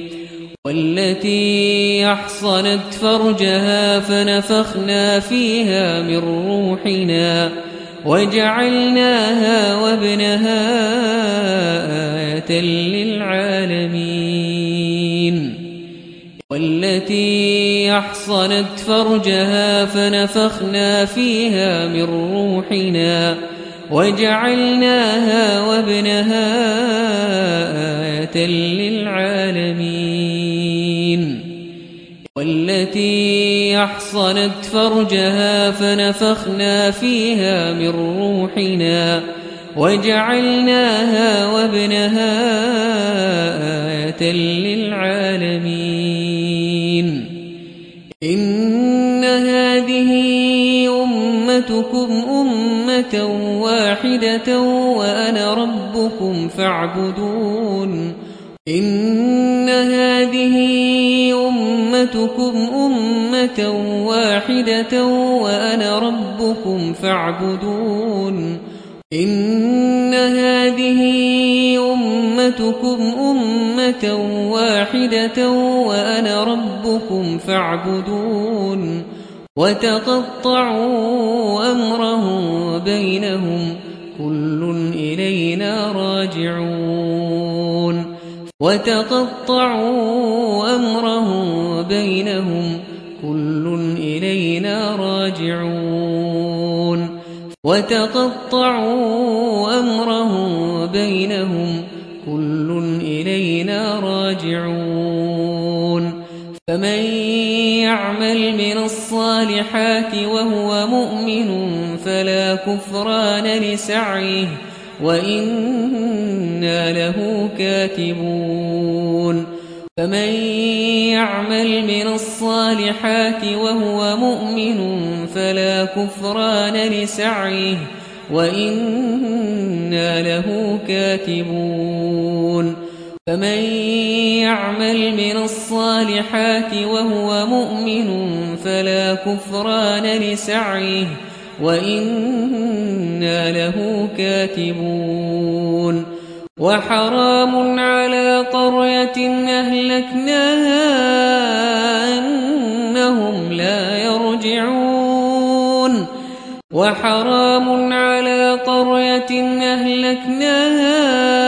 والتي أحصنت فرجها فنفخنا فيها من روحنا وجعلناها وابنها آية للعالمين والتي أحصنت فرجها فنفخنا فيها من روحنا وجعلناها وابنها آية للعالمين والتي أحصنت فرجها فنفخنا فيها من روحنا وجعلناها وابنها آية للعالمين إن هذه أمتكم أمة واحدة وأنا ربكم فاعبدون إن هذه أمتكم أمة واحدة وأنا ربكم فاعبدون إن هذه أمتكم أمة واحدة وأنا ربكم فاعبدون وتقطعوا أمرهم بينهم كل إلينا راجعون وتقطعوا أمرهم بينهم كل إلينا راجعون وتقطعوا أمرهم بينهم كل إلينا راجعون فمن يعمل من الصالحات وهو مؤمن فلا كفران لسعيه وإنا له كاتبون فمن يعمل من الصالحات وهو مؤمن فلا كفران لسعيه وإنا له كاتبون فمن يعمل من الصالحات وهو مؤمن فلا كفران لسعيه وإنا له كاتبون وحرام على قرية أهلكناها أنهم لا يرجعون وحرام على قرية أهلكناها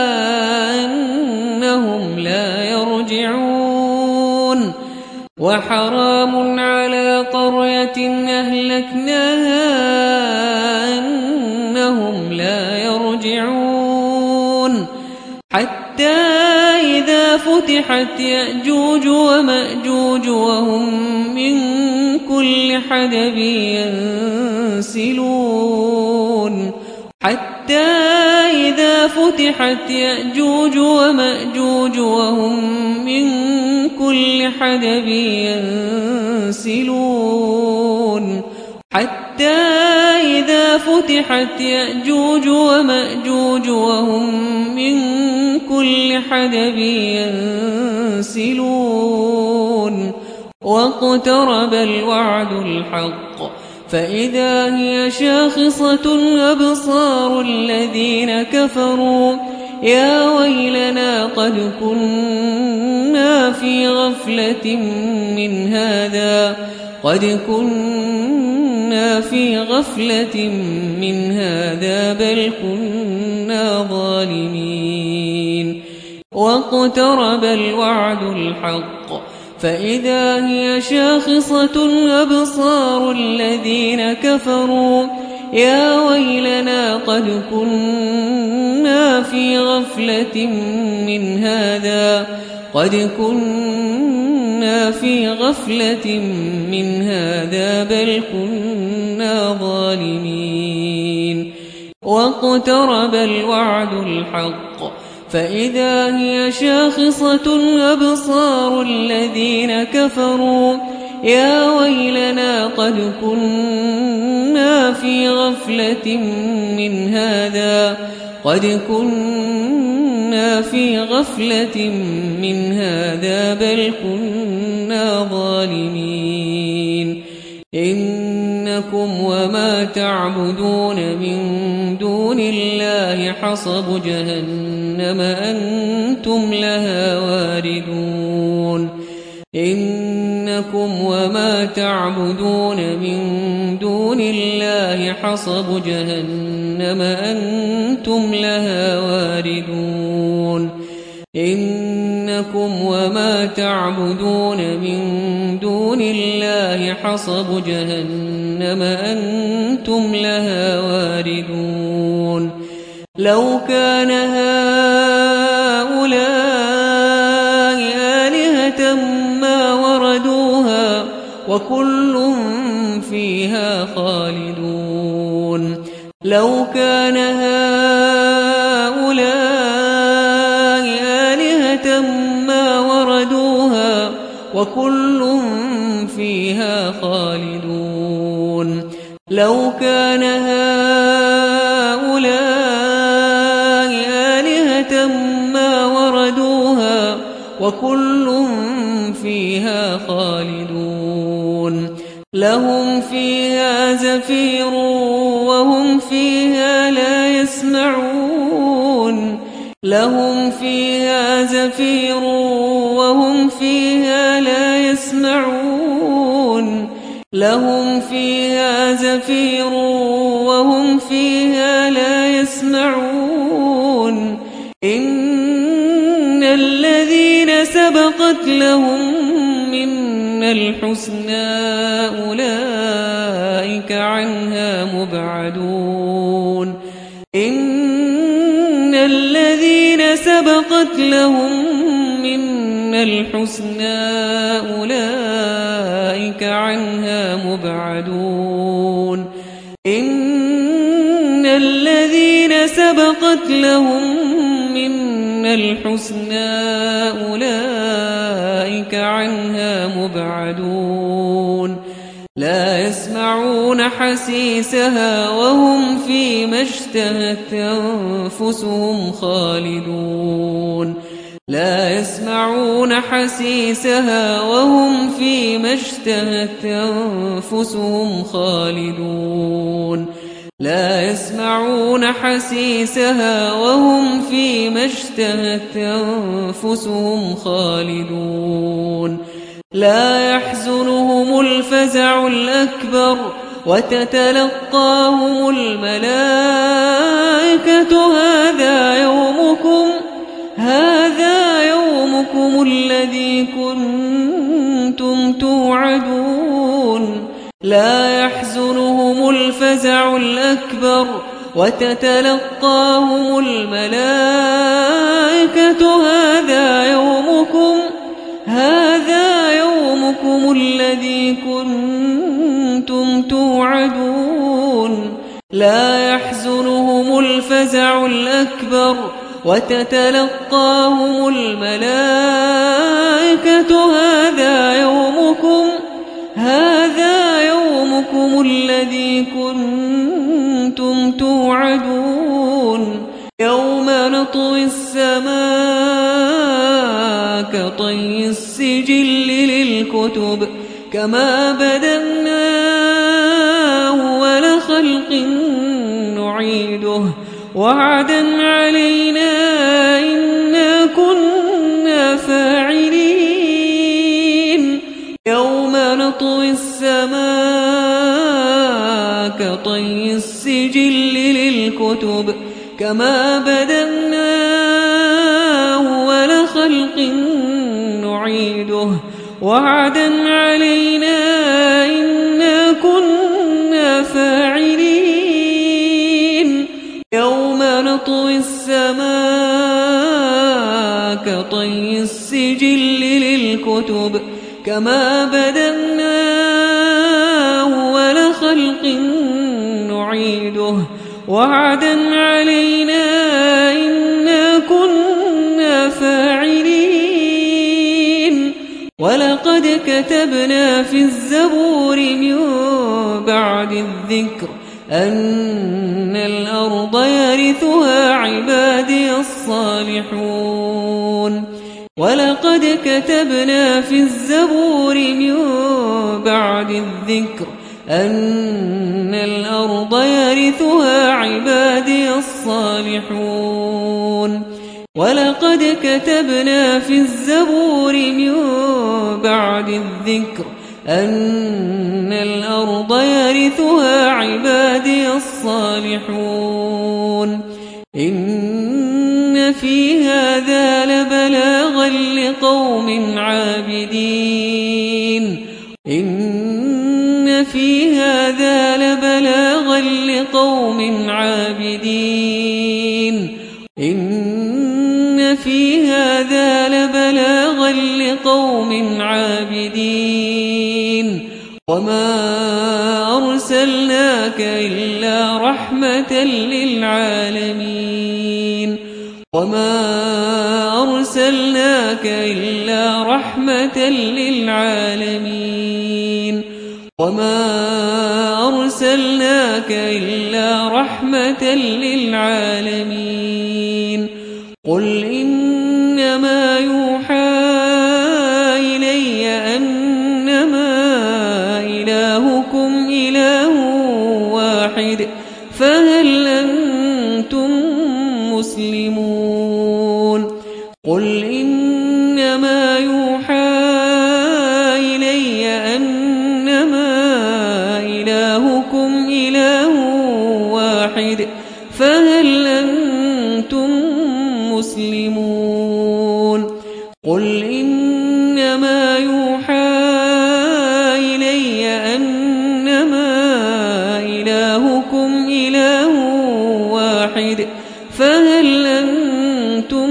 أنهم لا يرجعون وحرام على قرية أهلكناها أنهم لا يرجعون حتى إذا فتحت يأجوج ومأجوج وهم من كل حدب ينسلون حتى إذا فتحت يأجوج ومأجوج وهم من كل حدب ينسلون حتى إذا فتحت يأجوج ومأجوج وهم من كل حدب ينسلون واقترب الوعد الحق فإذا هي شاخصة أبصار الذين كفروا يا ويلنا قد كنا في غفلة من هذا قد كنا في غفلة من هذا بل كنا ظالمين واقترب الوعد الحق فإذا هي شاخصة أبصار الذين كفروا يا ويلنا قد كنا في غفلة من هذا قد كنا في غفلة من هذا بل كنا ظالمين واقترب الوعد الحق فإذا هي شاخصة أبصار الذين كفروا يا ويلنا قد كنا في غفلة من هذا قد كنا في غفلة من هذا بل كنا ظالمين إنكم وما تعبدون من دون الله حصب جهنم أنتم لها واردون إنكم وما تعبدون من دون الله حصب جهنم أنتم لها واردون إنكم وما تعبدون من دون الله حصب جهنم أنتم لها واردون لو كان هؤلاء آلهة ما وردوها وكل فيها خالدون لو كان هؤلاء آلهة ما وردوها وكل فيها خالدون لو كان هؤلاء آلهة ما وردوها وكل فيها خالدون لهم فيها زفير وهم فيها لا يسمعون لهم فيها زفير وهم فيها لا يسمعون لهم فيها زفير وهم فيها لا يسمعون إن الذين سبقت لهم منا الحسنى أولئك عنها مبعدون إن الذين سبقت لهم منا الحسنى أولئك عنها مبعدون إن الذين سبقت لهم منا الحسنى أولئك عنها مبعدون لا يسمعون حسيسها وهم فيما اشتهت أنفسهم خالدون لا يسمعون حسيسها وهم فيما اشتهت أنفسهم خالدون لا يسمعون حسيسها وهم فيما اشتهت أنفسهم خالدون لا يحزنهم الفزع الأكبر وتتلقاهم الملائكة هذا يومكم هذا يومكم الذي كنتم توعدون لا يحزنهم الفزع الأكبر وتتلقاهم الملائكة هذا يومكم هذا يومكم الذي كنتم توعدون لا يحزنهم الفزع الأكبر وتتلقاهم الملائكة هذا يومكم هذا يومكم الذي كنتم توعدون يوم نطوي السماء كطي السجل للكتب كما بدأنا نعيده وعدا علينا إنا كنا فاعلين يوم نطوي السماء كطي السجل للكتب كما بدأنا أول خلق نعيده وعدا علينا إنا كنا فاعلين يوم نطوي السماء كطي السجل للكتب كما بدأنا أول خلق نعيده وعدا علينا إنا كنا فاعلين ولقد كتبنا في الزبور من بعد الذكر أن الأرض يرثها عبادي الصالحون ولقد كتبنا في الزبور من بعد الذكر أن الأرض يرثها عبادي الصالحون ولقد كتبنا في الزبور من بعد الذكر أن الأرض يرثها عبادي الصالحون إن في هذا لبلاغا لقوم عابدين إن في هذا لبلاغا لقوم عابدين إن في هذا لبلاغا لقوم عابدين وما أرسلناك إلا رحمة للعالمين وما أرسلناك إلا رحمة للعالمين وما أرسلناك إلا رحمة للعالمين قل إنما يوحى إلي أنما إلهكم إله واحد فهل أنتم مسلمون قل إنما يوحى إلي أنما إلهكم إله واحد فهل أنتم مسلمون قل إنما يوحى إلي أنما إلهكم إله واحد فهل أنتم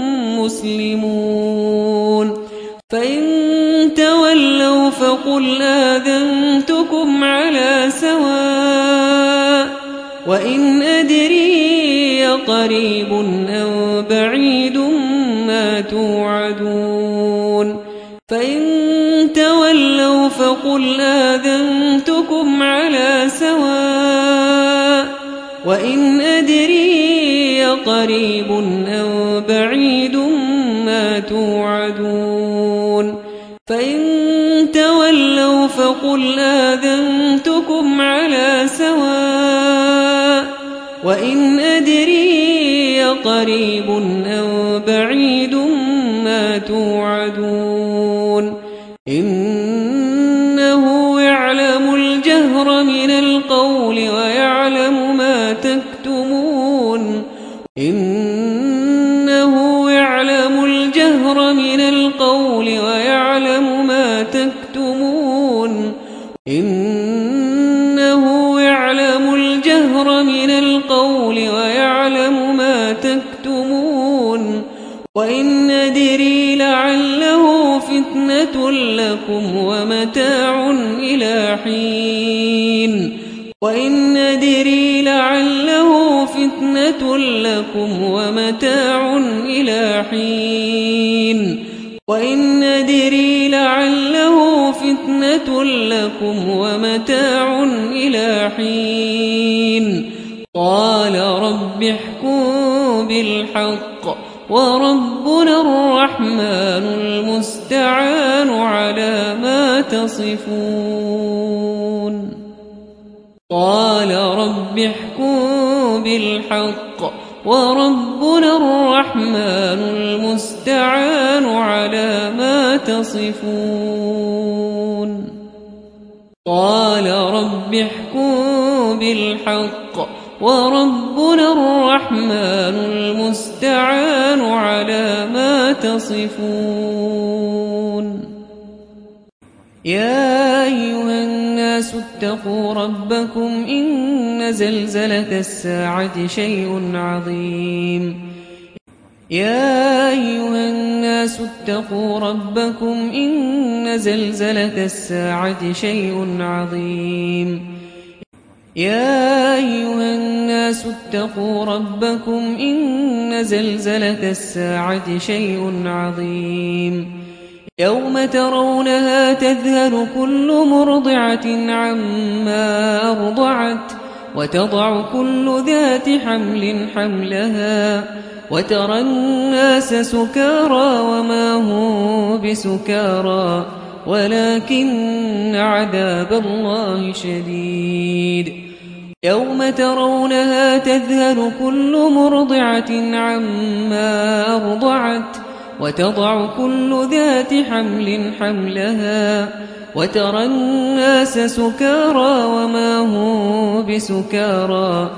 مسلمون فإن تولوا فقل آذنتكم على سواء وإن أدري قريب أو بعيد ما توعدون فإن تولوا فقل آذنتكم على سواء وإن أدري قريب أو بعيد ما توعدون فإن تولوا فقل آذنتكم على سواء وإن أدري قريب أو بعيد ما توعدون إنه يعلم الجهر من القول ويعلم ما تكتمون إنه يعلم الجهر من القول ويعلم ما تكتمون إنه يعلم الجهر من القول ويعلم ما تكتمون وإن أدري لعله فتنة لكم ومتاع إلى حين وإن أدري لعله فتنة لكم ومتاع إلى حين وإن أدري لعله فتنة لكم ومتاع إلى حين قال رب احكم بالحق وربنا الرحمن المستعان على ما تصفون قال رب رب احكم بالحق وربنا الرحمن المستعان على ما تصفون قال رب احكم بالحق وربنا الرحمن المستعان على ما تصفون يا أيها الناس اتقوا ربكم إن زلزلة الساعة شيء عظيم يا أيها الناس اتقوا ربكم إن زلزلة الساعة شيء عظيم يا أيها الناس اتقوا ربكم إن زلزلة الساعة شيء عظيم يوم ترونها تذهل كل مرضعة عما أرضعت وتضع كل ذات حمل حملها وترى الناس سكارى وما هم بسكارى ولكن عذاب الله شديد يوم ترونها تذهل كل مرضعة عما أرضعت وتضع كل ذات حمل حملها وترى الناس سكارى وما هم بسكارى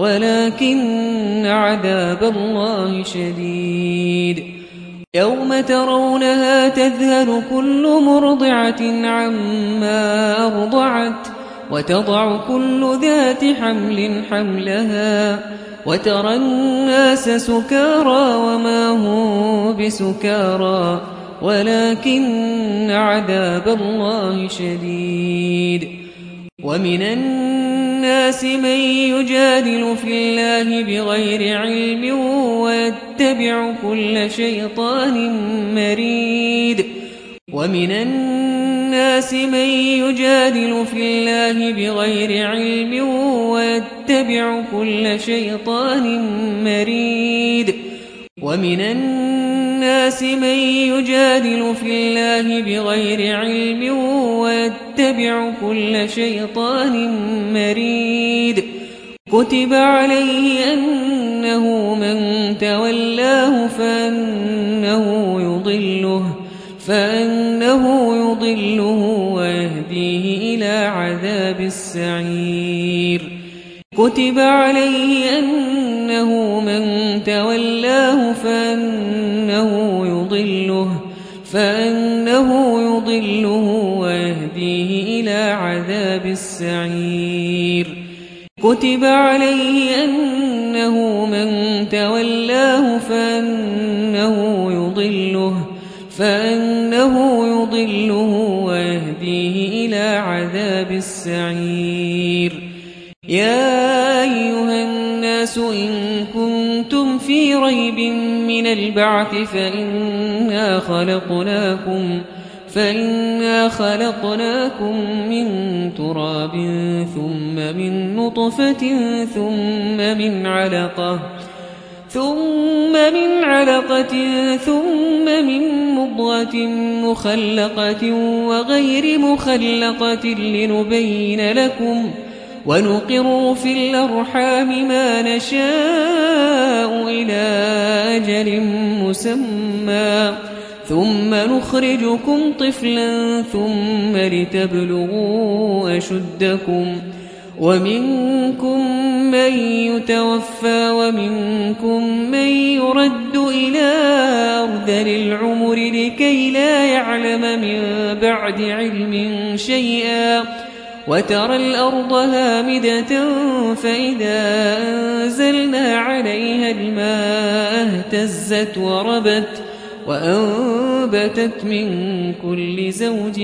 ولكن عذاب الله شديد يوم ترونها تذهل كل مرضعة عما أرضعت وتضع كل ذات حمل حملها وترى الناس سكارى وما هم بسكارى ولكن عذاب الله شديد ومن الناس من يجادل في الله بغير علم ويتبع كل شيطان مريد ومن الناس من يجادل في الله بغير علم ويتبع كل شيطان مريد ومن الناس من يجادل في الله بغير علم ويتبع كل شيطان مريد كتب عليه أنه من تولاه فأنه يضله فأنه يضله ويهديه إلى عذاب السعير كتب عليه أنه من تولاه فأنه يضله فأنه يضله ويهديه إلى عذاب السعير كتب عليه أنه من تولاه فأنه يضله فأنه يضله ويهديه إلى عذاب السعير يا أيها الناس إن كنتم في ريب من البعث فإنا خلقناكم فإنا خلقناكم من تراب ثم من نطفة ثم من علقة ثم من علقة ثم من مضغة مخلقة وغير مخلقة لنبين لكم ونقر في الأرحام ما نشاء إلى أجل مسمى ثم نخرجكم طفلا ثم لتبلغوا أشدكم ومنكم من يتوفى ومنكم من يرد إلى أرذل العمر لكي لا يعلم من بعد علم شيئا وترى الأرض هامدة فإذا أنزلنا عليها الماء اهتزت وربت وأنبتت من كل زوج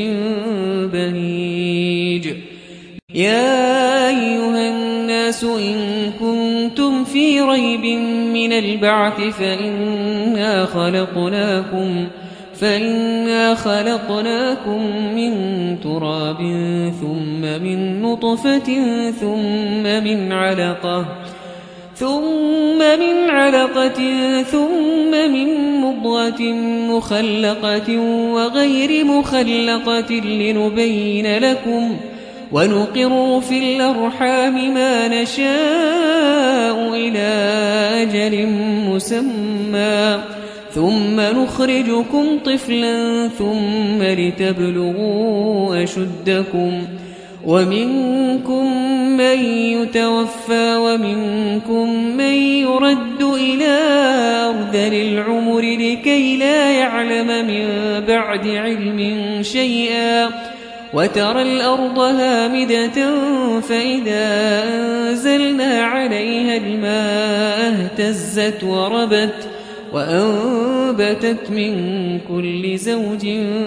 بهيج يا أيها الناس إن كنتم في ريب من البعث فإنا خلقناكم فإنا خلقناكم من تراب ثم من نطفة ثم من علقة ثم من علقة ثم من مضغة مخلقة وغير مخلقة لنبين لكم ونقر في الأرحام ما نشاء إلى أجل مسمى ثم نخرجكم طفلا ثم لتبلغوا أشدكم ومنكم من يتوفى ومنكم من يرد إلى أرذل العمر لكي لا يعلم من بعد علم شيئا وترى الأرض هامدة فإذا أنزلنا عليها الماء اهتزت وربت وأنبتت من كل زوج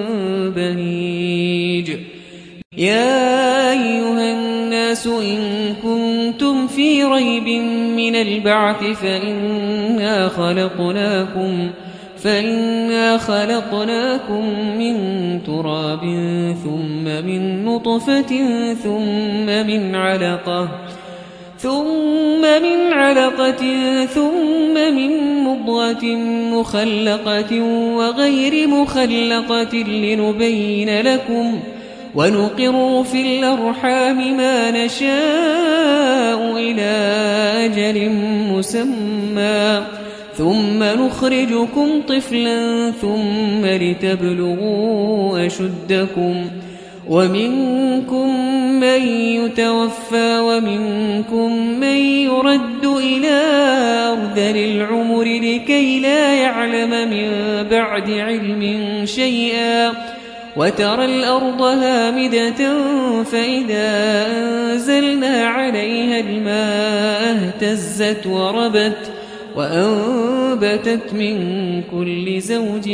بهيج. يا أيها الناس إن كنتم في ريب من البعث فإنا خلقناكم فإنا خلقناكم من تراب ثم من نطفة ثم من علقة ثم من علقة ثم من مضغة مخلقة وغير مخلقة لنبين لكم ونقر في الأرحام ما نشاء إلى أجل مسمى ثم نخرجكم طفلا ثم لتبلغوا أشدكم ومنكم من يتوفى ومنكم من يرد إلى أرذل العمر لكي لا يعلم من بعد علم شيئا وترى الأرض هامدة فإذا أنزلنا عليها الماء اهتزت وربت وأنبتت من كل زوج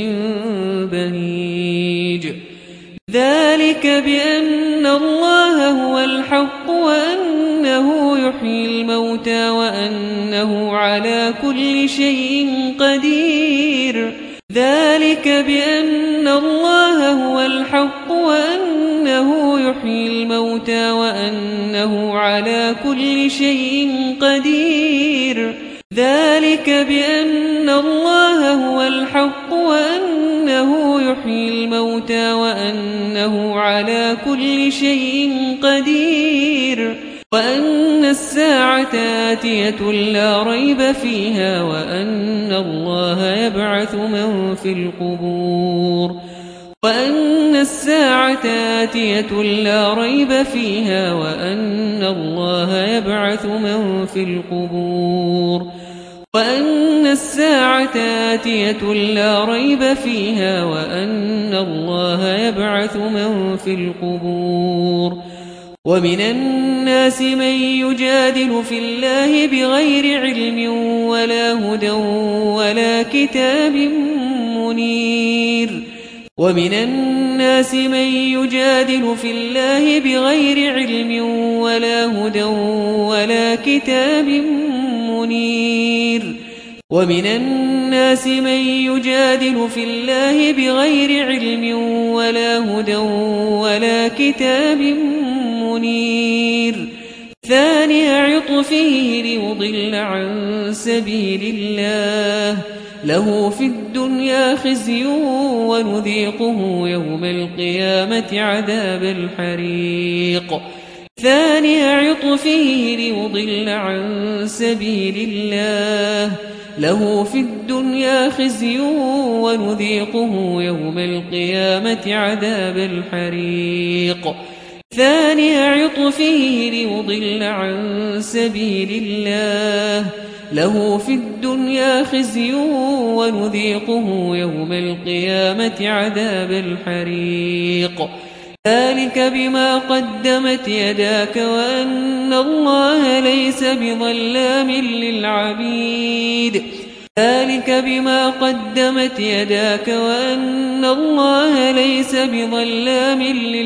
بهيج. ذلك بأن الله هو الحق وأنه يحيي الموتى وأنه على كل شيء قدير. ذلك بأن الله هو الحق وأنه يحيي الموتى وأنه على كل شيء قدير. ذلك بأن الله هو الحق وأنه يحيي الموتى وأنه على كل شيء قدير وأن الساعة آتية لا ريب فيها وأن الله يبعث من في القبور وأن الساعة آتية لا ريب فيها وأن الله يبعث من في القبور وأن الساعة آتية لا ريب فيها وأن الله يبعث من في القبور ومن الناس من يجادل في الله بغير علم ولا هدى ولا كتاب منير ومن الناس من يجادل في الله بغير علم ولا هدى ولا كتاب منير ومن الناس من يجادل في الله بغير علم ولا هدى ولا كتاب منير ثاني عطفه ليضل عن سبيل الله له في الدنيا خزي ونذيقه يوم القيامة عذاب الحريق ثاني عطفه ليضل عن سبيل الله له في الدنيا خزي ونذيقه يوم القيامة عذاب الحريق ثاني عطفه ليضل عن سبيل الله له في الدنيا خزي ونذيقه يوم القيامة عذاب الحريق ذلك بما قدمت يداك وأن الله ليس بظلام للعبيد ذلك بما قدمت يداك وأن الله ليس بظلام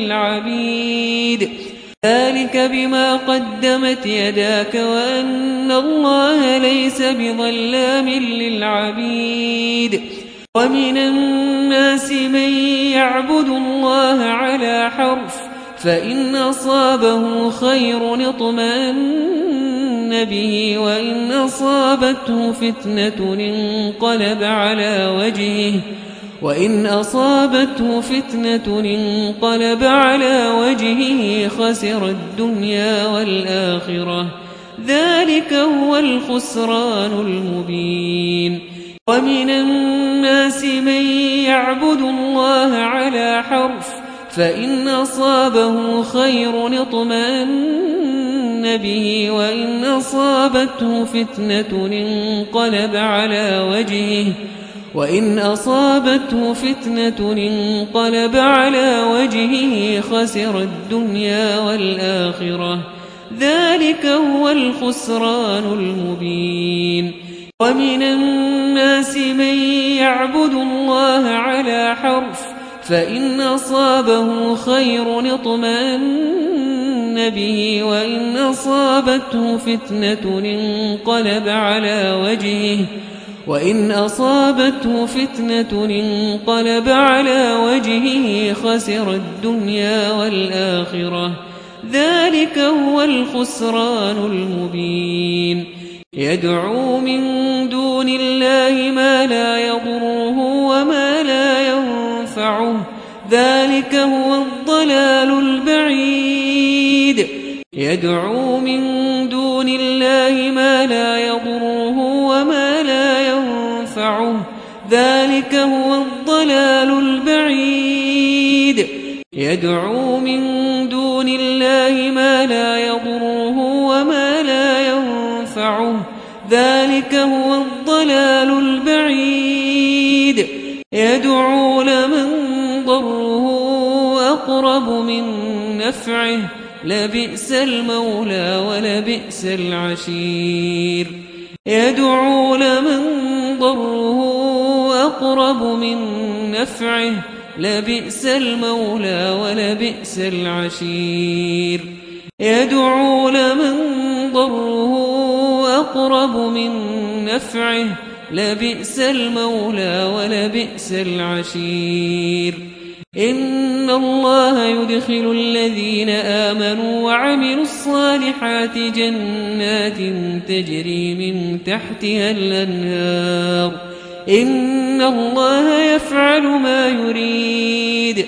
للعبيد ذلك بما قدمت يداك وأن الله ليس بظلام للعبيد ومن الناس من يعبد الله على حرف فإن أصابه خير اطمأن به وإن أصابته فتنة انقلب على وجهه وإن أصابته فتنة انقلب على وجهه خسر الدنيا والآخرة ذلك هو الخسران المبين. ومن الناس من يعبد الله على حرف فإن أصابه خير اطمأن به وإن أصابته فتنة انقلب على وجهه وإن أصابته فتنة انقلب على وجهه خسر الدنيا والآخرة ذلك هو الخسران المبين. ومن الناس من يعبد الله على حرف فإن أصابه خير اطمأن به وإن أصابته فتنة انقلب على وجهه وإن أصابته فتنة انقلب على وجهه خسر الدنيا والآخرة ذلك هو الخسران المبين. يدعو من دون الله ما لا يضره وما لا ينفعه ذلك هو الضلال البعيد. يدعو من دون الله ما لا يضره وما لا ينفعه ذلك هو الضلال البعيد. يدعو من دون الله ما لا يضره وما لا ينفعه ذلك هو الضلال البعيد. يدعو لمن ضره أقرب من نفعه لبئس المولى ولبئس العشير. يدعو لمن ضره أقرب من نفعه لبئس المولى ولبئس العشير. يدعو لمن ضره أقرب من نفعه لبئس المولى ولبئس العشير. إن الله يدخل الذين آمنوا وعملوا الصالحات جنات تجري من تحتها الأنهار إن الله يفعل ما يريد.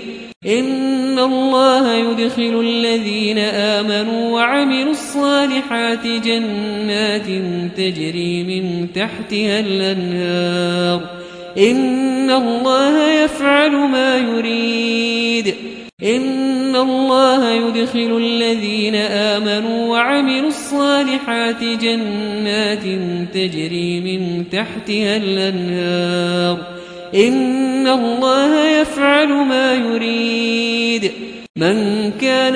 إن الله يدخل الذين آمنوا وعملوا الصالحات جنات تجري من تحتها الأنهار إن الله يفعل ما يريد. إن الله يدخل الذين آمنوا وعملوا الصالحات جنات تجري من تحتها الأنهار إن الله يفعل ما يريد. من كان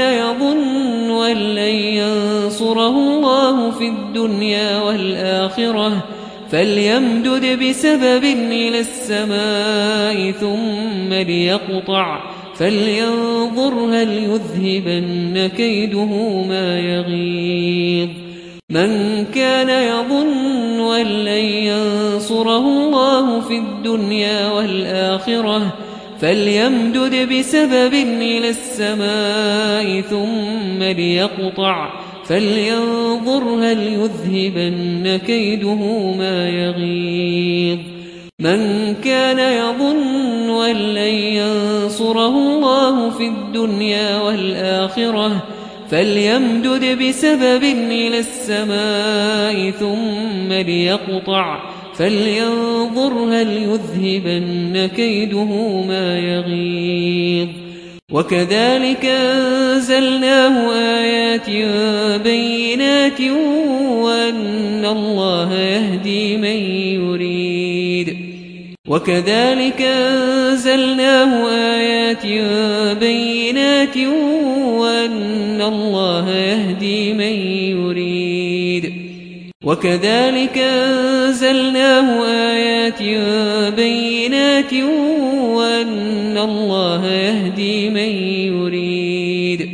يظن أن لن ينصره الله في الدنيا والآخرة فليمدد بسبب إلى السماء ثم ليقطع فلينظر هل يذهبن كيده ما يغيظ. من كان يظن أن لن ينصره الله في الدنيا والآخرة فليمدد بسبب إلى السماء ثم ليقطع فلينظر هل يذهبن كيده ما يغيظ. من كان يظن أن لن ينصره الله في الدنيا والآخرة فليمدد بسبب إلى السماء ثم ليقطع فلينظر هل يذهبن كيده ما يغيظ. وكذلك أنزلناه آيات بينات وأن الله يهدي من يريد. وكذلك أنزلناه آيات بينات وأن الله يهدي من يريد. وكذلك أنزلناه آيات بينات وأن الله يهدي من يريد.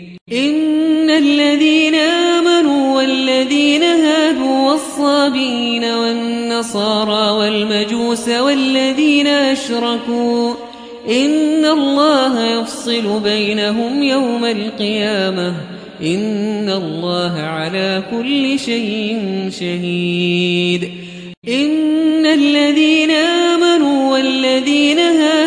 إن الذين آمنوا والذين هادوا والصابئين والنصارى والمجوس والذين أشركوا إن الله يفصل بينهم يوم القيامة إن الله على كل شيء شهيد. إن الذين آمنوا والذين هادوا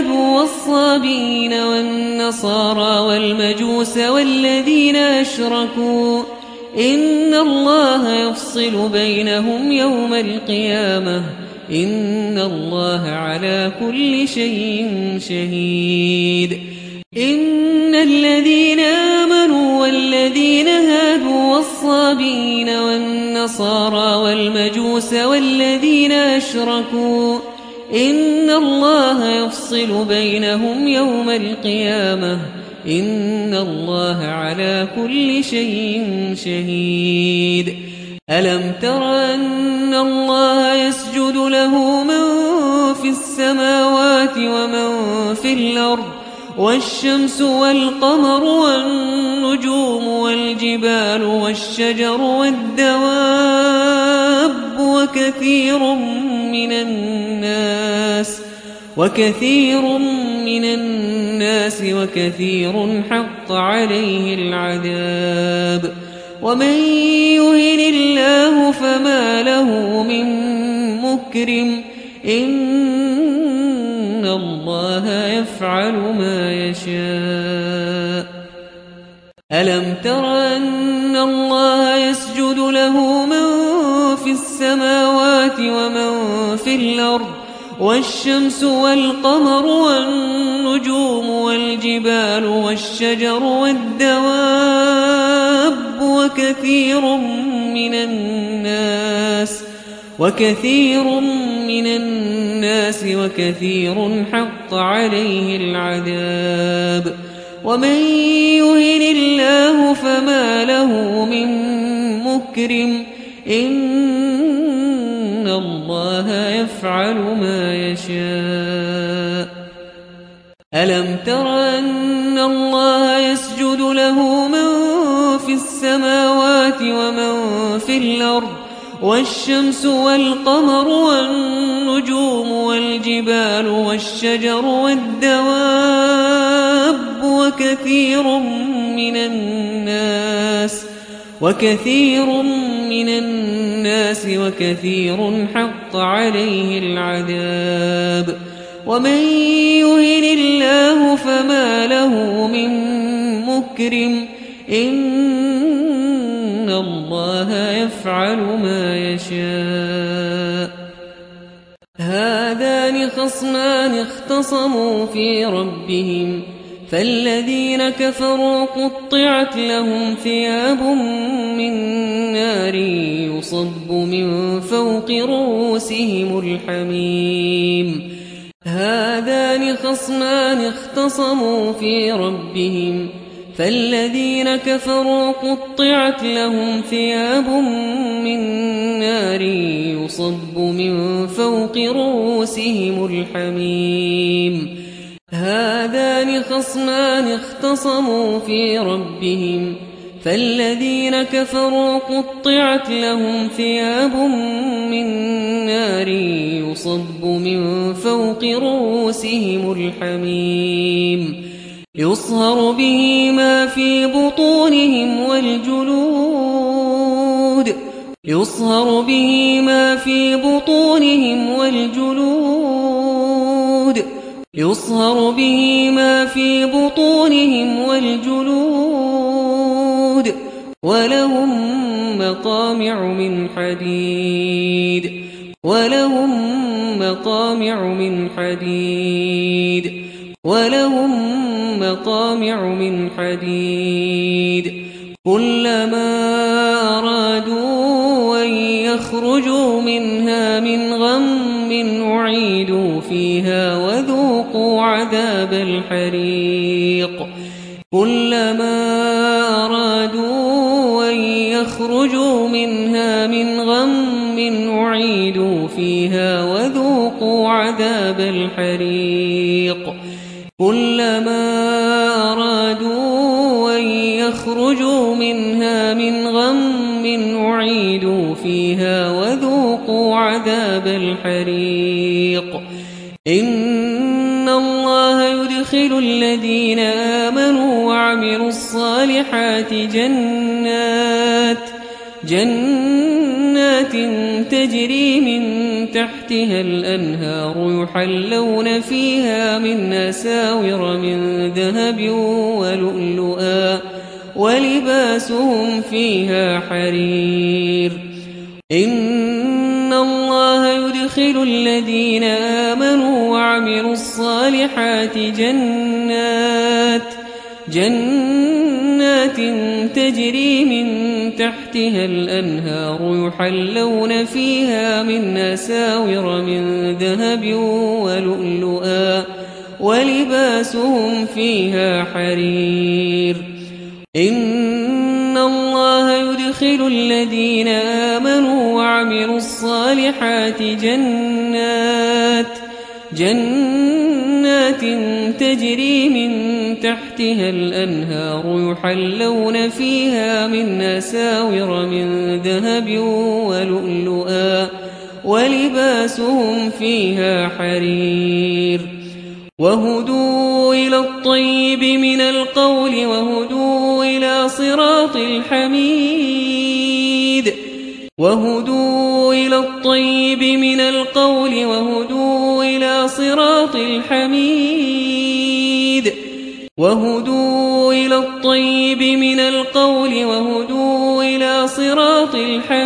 والصابئين والنصارى والمجوس والذين أشركوا إن الله يفصل بينهم يوم القيامة إن الله على كل شيء شهيد. إن الذين آمنوا والذين هادوا والصابئين والنصارى والمجوس والذين أشركوا إن الله يفصل بينهم يوم القيامة إن الله على كل شيء شهيد. ألم تر أن الله يسجد له من في السماوات ومن في الأرض والشمس والقمر والنجوم والجبال والشجر والدواب وكثير من الناس وكثير من الناس وكثير حق عليه العذاب ومن يهن الله فما له من مكرم إن الله يفعل ما يشاء. ألم تر أن الله يسجد له من في السماوات ومن في الأرض والشمس والقمر والنجوم والجبال والشجر والدواب وكثير من الناس وكثير من الناس وكثير حق عليه العذاب ومن يهن الله فما له من مكرم إن الله يفعل ما يشاء. ألم تر أن الله يسجد له من في السماوات ومن في الأرض والشمس والقمر والنجوم والجبال والشجر والدواب وكثير من الناس وكثير من الناس وكثير حق عليه العذاب ومن يهن الله فما له من مكرم إن الله يفعل ما يشاء. هذان خصمان اختصموا في ربهم فالذين كفروا قطعت لهم ثياب من نار يصب من فوق رؤوسهم الحميم. هذان خصمان اختصموا في ربهم فالذين كفروا قطعت لهم ثياب من نار يصب من فوق رؤوسهم الحميم. هذان خصمان اختصموا في ربهم فالذين كفروا قطعت لهم ثياب من نار يصب من فوق رؤوسهم الحميم يصهر به ما في بطونهم والجلود يصهر به ما في بطونهم والجلود يصهر به ما في بطونهم والجلود ولهم مقامع من حديد ولهم مقامع من حديد ولهم مقامع من حديد كلما أرادوا أن يخرجوا منها من غم أعيدوا فيها وذوقوا عذاب الحريق كلما أرادوا أن يخرجوا منها من غم أعيدوا فيها وذوقوا عذاب الحريق كلما أرادوا أن يخرجوا منها من غم أعيدوا فيها وذوقوا عذاب الحريق إن الله يدخل الذين آمنوا وعملوا الصالحات جنات جنات تجري من تحتها الأنهار يحلون فيها من أساور من ذهب ولؤلؤا ولباسهم فيها حرير إن الله يدخل الذين آمنوا وعملوا الصالحات جنات جنات تجري من تحتها الأنهار يحلون فيها من أساور من ذهب ولؤلؤا ولباسهم فيها حرير إن الله يدخل الذين آمنوا وعملوا الصالحات جنات جنات تجري من تحتها الأنهار يحلون فيها من أساور من ذهب ولؤلؤا ولباسهم فيها حرير وهدوا إلى الطيب من القول وهدوا إلى صراط الحميد وهدوا إلى الطيب من القول وهدوا إلى صراط الحميد وهدوا إلى الطيب من القول وهدوا إلى صراط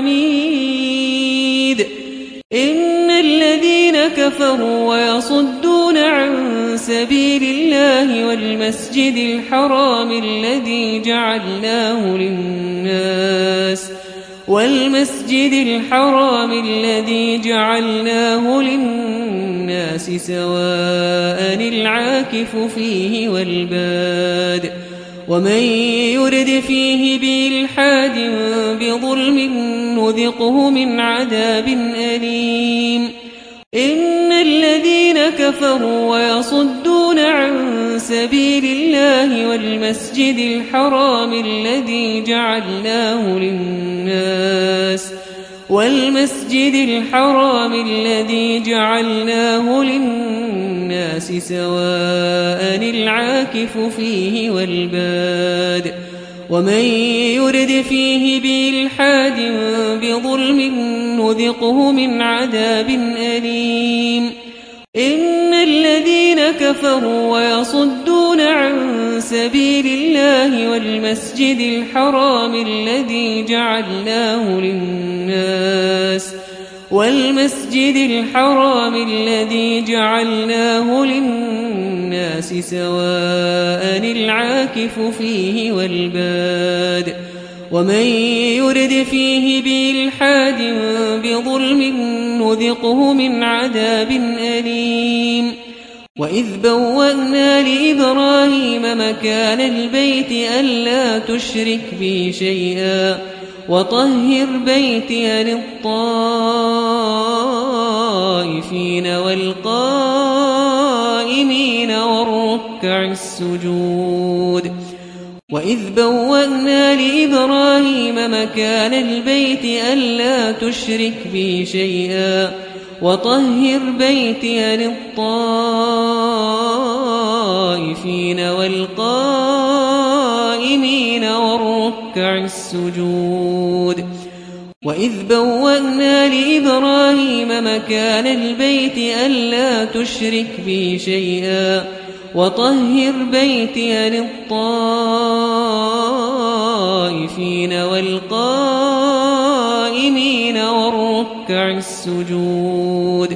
الحميد إن الذين كفروا ويصدون عن سبيل الله والمسجد الحرام الذي جعلناه للناس والمسجد الحرام الذي جعلناه للناس سواء العاكف فيه والباد ومن يرد فيه بإلحاد بظلم نذقه من عذاب أليم إن الذين كفروا ويصدون عن سبيل الله والمسجد الحرام الذي جعلناه للناس والمسجد الحرام الذي جعلناه للناس سواء العاكف فيه والباد ومن يرد فيه بإلحاد بظلم نذقه من عذاب أليم إن الذين كفروا ويصدون عن سبيل الله والمسجد الحرام الذي جعلناه للناس والمسجد الحرام الذي جعلناه للناس سواء العاكف فيه والباد ومن يرد فيه بإلحاد بظلم نذقه من عذاب أليم وإذ بوأنا لإبراهيم مكان البيت ألا تشرك بي شيئا وطهر بيتي للطائفين والقائمين والركع السجود وإذ بوأنا لإبراهيم مكان البيت ألا تشرك بي شيئا وطهر بيتي للطائفين والقائمين والركع السجود وإذ بوأنا لإبراهيم مكان البيت ألا تشرك بي شيئا وطهر بيتي للطائفين والقائمين والركع السجود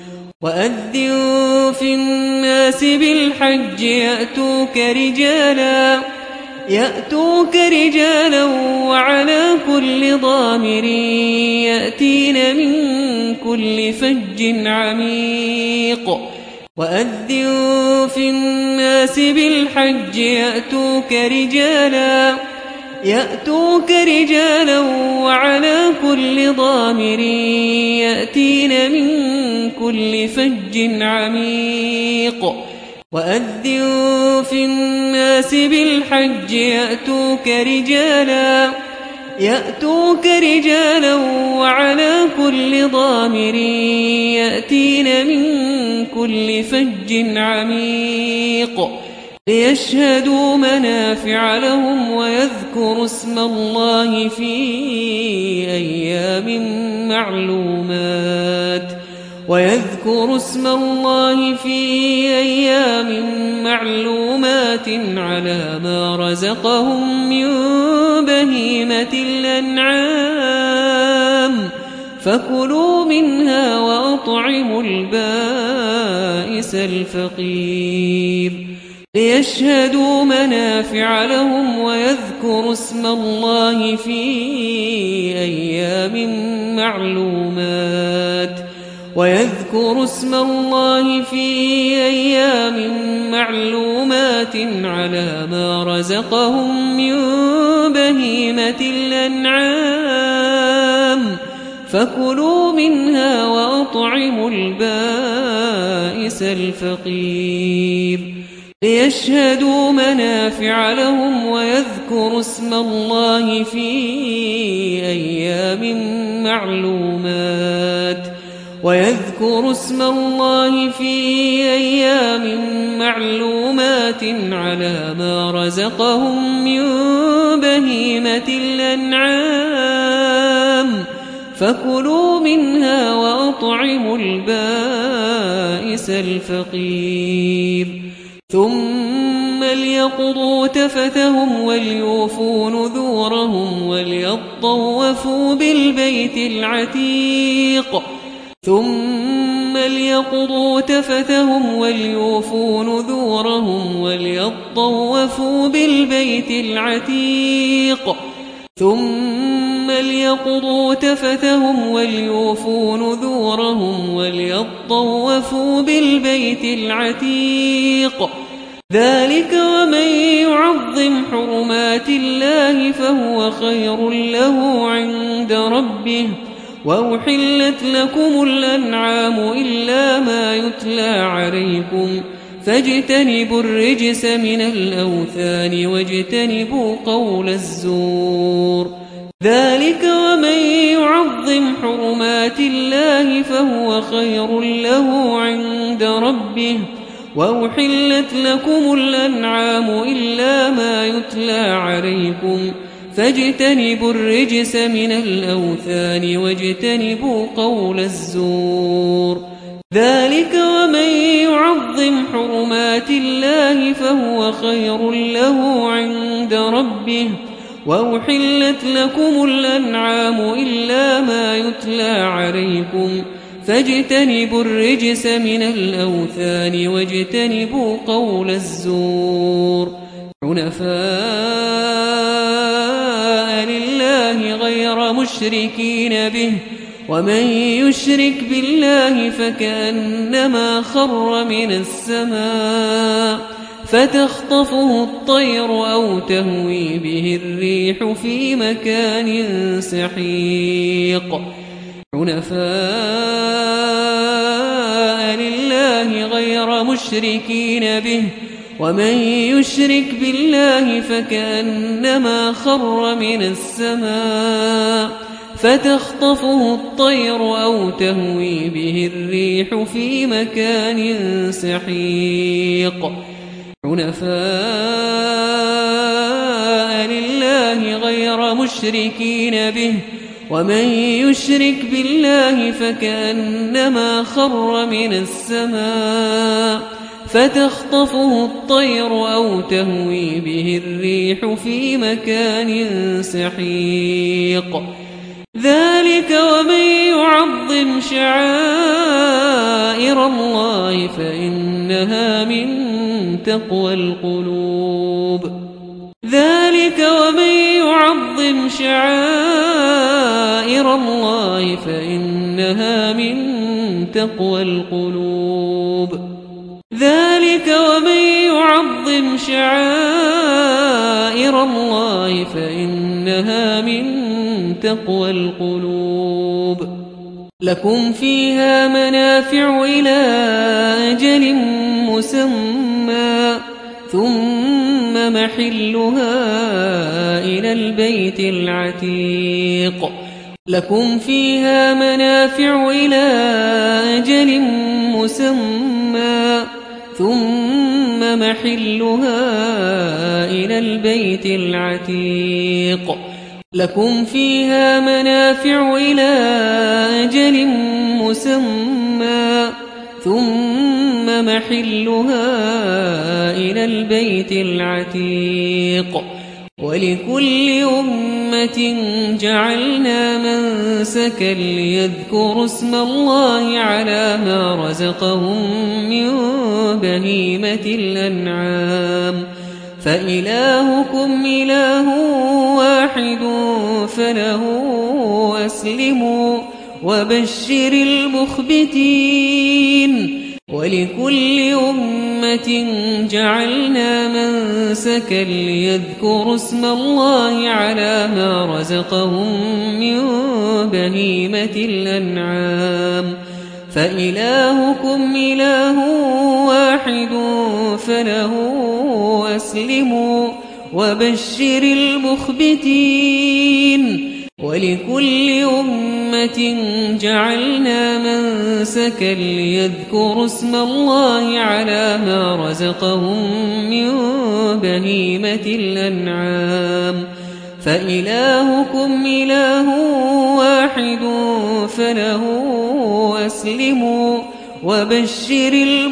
وأذن في الناس بالحج يأتوك رجالا يأتوك رجالا وعلى كل ضامر يأتين من كل فج عميق وأذن في الناس بالحج يأتوك رجالا يأتوك رجالا وعلى كل ضامر يأتين من كل فج عميق وأذن في الناس بالحج يأتوك رجالا يأتوك رجالا وعلى كل ضامر يأتين من كل فج عميق ليشهدوا منافع لهم ويذكروا اسم الله في أيام معلومات ويذكروا اسم الله في أيام معلومات على ما رزقهم من بهيمة الأنعام فكلوا منها وأطعموا البائس الفقير ليشهدوا منافع لهم ويذكروا اسم الله في أيام معلومات ويذكروا اسم الله في أيام معلومات على ما رزقهم من بهيمة الأنعام فكلوا منها وأطعموا البائس الفقير ليشهدوا منافع لهم ويذكروا اسم الله في أيام معلومات ويذكروا اسم الله في أيام معلومات على ما رزقهم من بهيمة الأنعام فكلوا منها وأطعموا البائس الفقير ثم ليقضوا تفثهم وليوفوا نذورهم وليطوفوا بالبيت العتيق ثم ليقضوا تفثهم وليوفوا نذورهم وليطوفوا بالبيت العتيق ثم ليقضوا تفثهم وليوفوا نذورهم وليطوفوا بالبيت العتيق ذلك ومن يعظم حرمات الله فهو خير له عند ربه وأحلت لكم الأنعام إلا ما يتلى عليكم فاجتنبوا الرجس من الأوثان واجتنبوا قول الزور ذلك ومن يعظم حرمات الله فهو خير له عند ربه وأحلت لكم الأنعام إلا ما يتلى عليكم فاجتنبوا الرجس من الأوثان واجتنبوا قول الزور ذلك ومن يعظم حرمات الله فهو خير له عند ربه وأحلت لكم الأنعام إلا ما يتلى عليكم فاجتنبوا الرجس من الأوثان واجتنبوا قول الزور حنفاء لله غير مشركين به ومن يشرك بالله فكأنما خر من السماء فتخطفه الطير أو تهوي به الريح في مكان سحيق حنفاء لله غير مشركين به ومن يشرك بالله فكأنما خر من السماء فتخطفه الطير أو تهوي به الريح في مكان سحيق حنفاء لله غير مشركين به ومن يشرك بالله فكأنما خر من السماء فتخطفه الطير أو تهوي به الريح في مكان سحيق ذلك ومن يعظم شعائر الله فإنها من تقوى القلوب ذلك ومن يعظم شعائر الله فإنها من تقوى القلوب ذلك ومن يعظم شعائر الله فإنها من تقوى القلوب لكم فيها منافع إلى أجل مسمى ثم محلها إلى البيت العتيق لكم فيها منافع إلى أجل مسمى ثم محلها إلى البيت العتيق لكم فيها منافع إلى أجل مسمى ثم محلها إلى البيت العتيق ولكل أمة جعلنا منسكا ليذكروا اسم الله على ما رزقهم من بهيمة الأنعام فإلهكم إله واحد فله أسلموا وبشر المخبتين ولكل أمة جعلنا منسكا ليذكروا اسم الله على ما رزقهم من بهيمة الأنعام فإلهكم إله واحد فله أسلموا وبشر المخبتين ولكل أمة جعلنا منسكا ليذكروا اسم الله على ما رزقهم من بهيمة الأنعام فإلهكم إله واحد فله أسلموا وبشر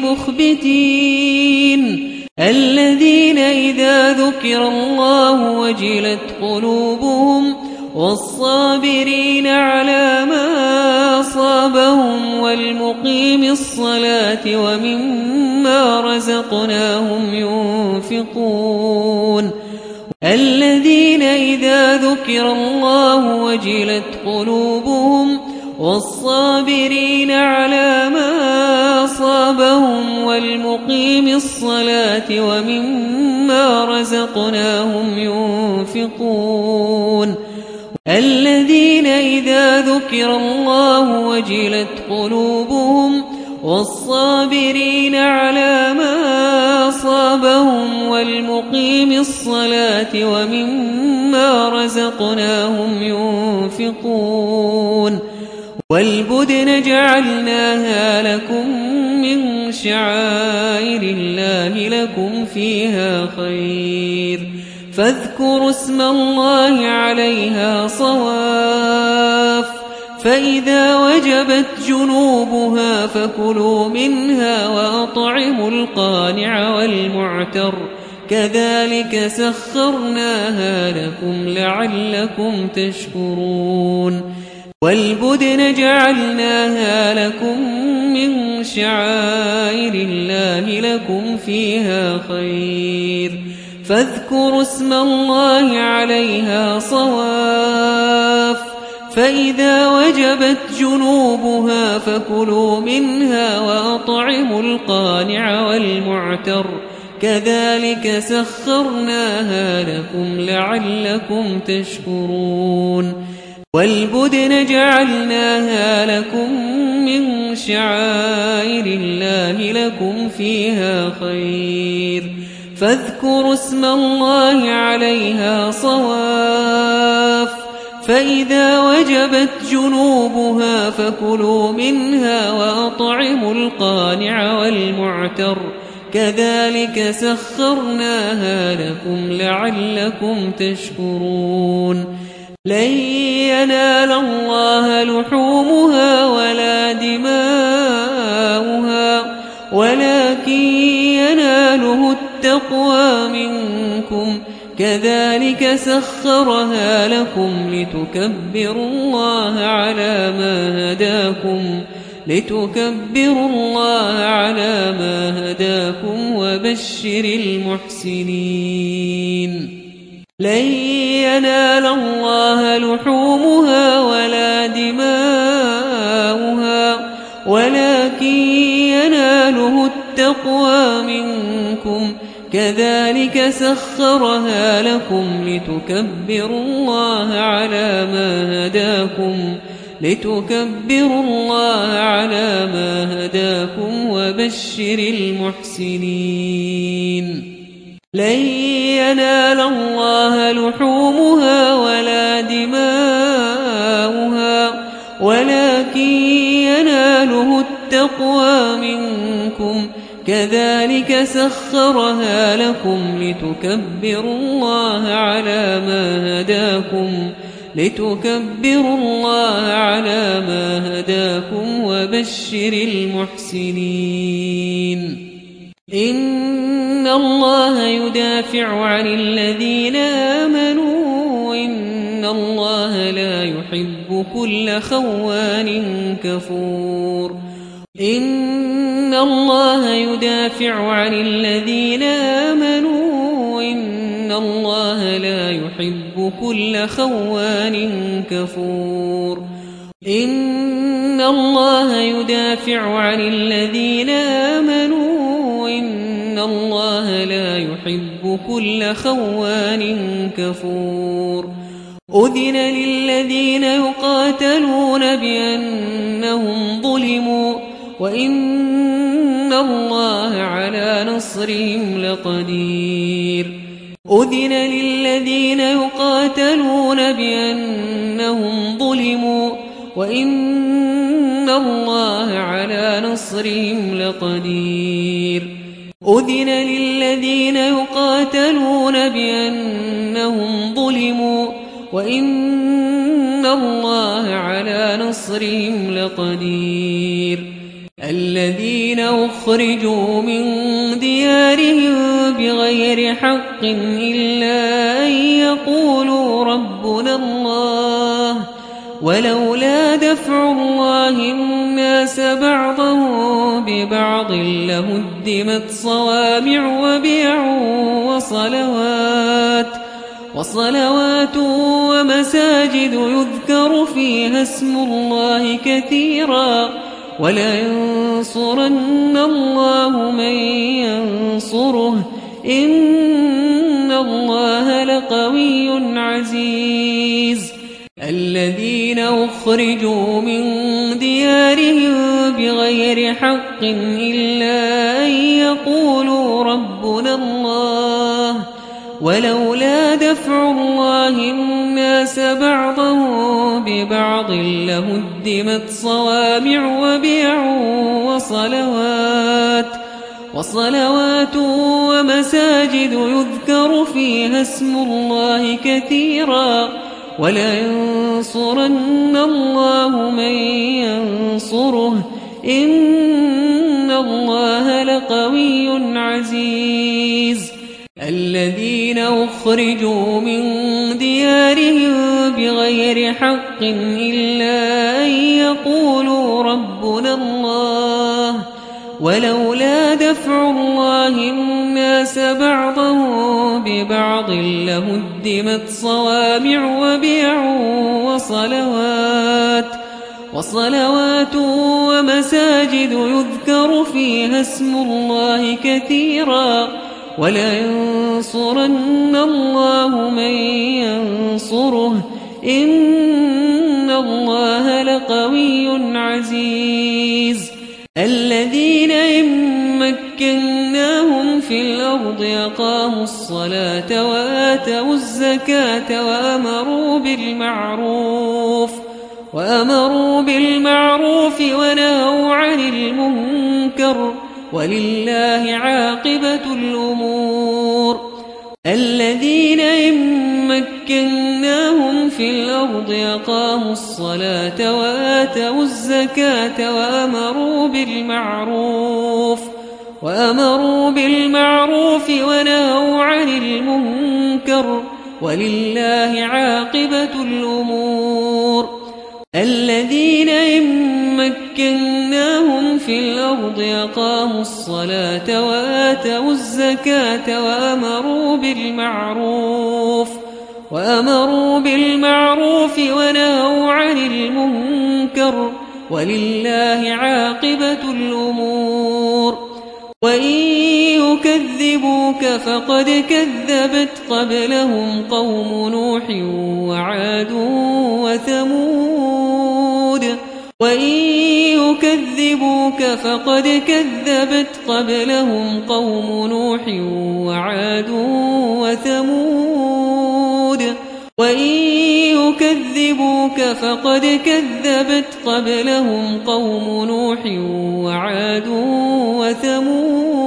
المخبتين الذين إذا ذكر الله وجلت قلوبهم والصابرين على ما أصابهم والمقيم الصلاة ومما رزقناهم ينفقون الذين إذا ذكر الله وجلت قلوبهم والصابرين على ما أصابهم والمقيم الصلاة ومما رزقناهم ينفقون الذين إذا ذكر الله وجلت قلوبهم والصابرين على ما أصابهم والمقيم الصلاة ومما رزقناهم ينفقون والبدن جعلناها لكم من شعائر الله لكم فيها خير فاذكروا اسم الله عليها صواف فإذا وجبت جنوبها فكلوا منها وأطعموا القانع والمعتر كذلك سخرناها لكم لعلكم تشكرون والبدن جعلناها لكم من شعائر الله لكم فيها خير فاذكروا اسم الله عليها صواف فإذا وجبت جنوبها فكلوا منها وأطعموا القانع والمعتر كذلك سخرناها لكم لعلكم تشكرون والبدن جعلناها لكم من شعائر الله لكم فيها خير فاذكروا اسم الله عليها صواف فإذا وجبت جنوبها فكلوا منها وأطعموا القانع والمعتر كذلك سخرناها لكم لعلكم تشكرون لن ينال الله لحومها ولا دماؤها ولكن يناله التقوى منكم كذلك سخرها لكم لتكبروا الله على ما هداكم لتكبروا الله على ما هداكم وبشر المحسنين لن ينال الله لحومها ولا دماؤها ولكن يناله التقوى منكم كذلك سخرها لكم لتكبروا الله على ما هداكم لتكبروا الله على ما هداكم وبشر المحسنين لن ينال الله لحومها ولا دماؤها ولكن يناله التقوى منكم كذلك سخرها لكم لتكبروا الله على ما هداكم لتكبروا الله على ما هداكم وبشر المحسنين. إن الله يدافع عن الذين آمنوا إن الله لا يحب كل خوان كفور. إن الله يدافع عن الذين آمنوا إن الله لا يحب كل خوان كفور. إن الله يدافع عن الذين آمنوا إن الله لا يحب كل خوان كفور. أذن للذين يقاتلون بأنهم ظلموا وإن الله على نصرهم لقدير. أذن للذين يقاتلون بأنهم ظلموا وإن الله على نصرهم لقدير. أذن للذين يقاتلون بأنهم ظلموا وإن الله على نصرهم لقدير. الذين أخرجوا من ديارهم بغير حق إلا أن يقولوا ربنا الله ولولا دفع الله الناس بعضهم ببعض لهدمت صوامع وبيع وصلوات وصلوات ومساجد يذكر فيها اسم الله كثيرا ولينصرن الله من ينصره إن الله لقوي عزيز. الذين أخرجوا من ديارهم بغير حق إلا أن يقولوا ربنا الله ولولا دفع الله الناس بعضهم ببعض لهدمت صوامع وبيع وصلوات وصلوات ومساجد يذكر فيها اسم الله كثيرا ولينصرن الله من ينصره إن الله لقوي عزيز. الذين أخرجوا من ديارهم بغير حق إلا أن يقولوا ربنا الله ولولا دفع الله الناس بعضهم ببعض لهدمت صوامع وبيع وصلوات وصلوات ومساجد يذكر فيها اسم الله كثيرا ولينصرن الله من ينصره إن الله لقوي عزيز. الذين إن مكناهم في الأرض أقاموا الصلاة وآتوا الزكاة وأمروا بالمعروف وأمروا بالمعروف ونهوا عن المنكر ولله عاقبة الأمور. الذين إن مكناهم في الأرض أقاموا الصلاة وآتوا الزكاة وأمروا بالمعروف وأمروا بالمعروف ونهوا عن المنكر ولله عاقبة الأمور. الذين إن مكناهم في الأرض أقاموا الصلاة وآتوا الزكاة وأمروا بالمعروف وأمروا بالمعروف ونهوا عن المنكر ولله عاقبة الأمور. وإن يكذبوك فقد كذبت قبلهم قوم نوح وعاد وثمود. وإن يكذبوك فقد كذبت قبلهم قوم نوح وعاد وثمود. وإن يكذبوك فقد كذبت قبلهم قوم نوح وعاد وثمود.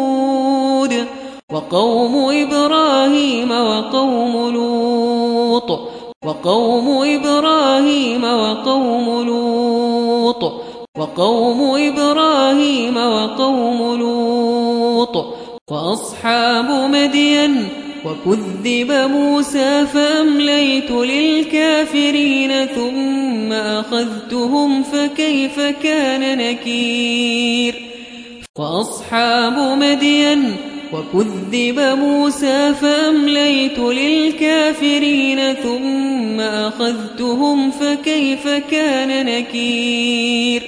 وقوم إبراهيم وقوم لوط وقوم إبراهيم وقوم لوط وقوم إبراهيم وقوم لوط وأصحاب مدين وكذب موسى فأمليت للكافرين ثم أخذتهم فكيف كان نكير وأصحاب مدين وكذب موسى فأمليت للكافرين ثم أخذتهم فكيف كان نكير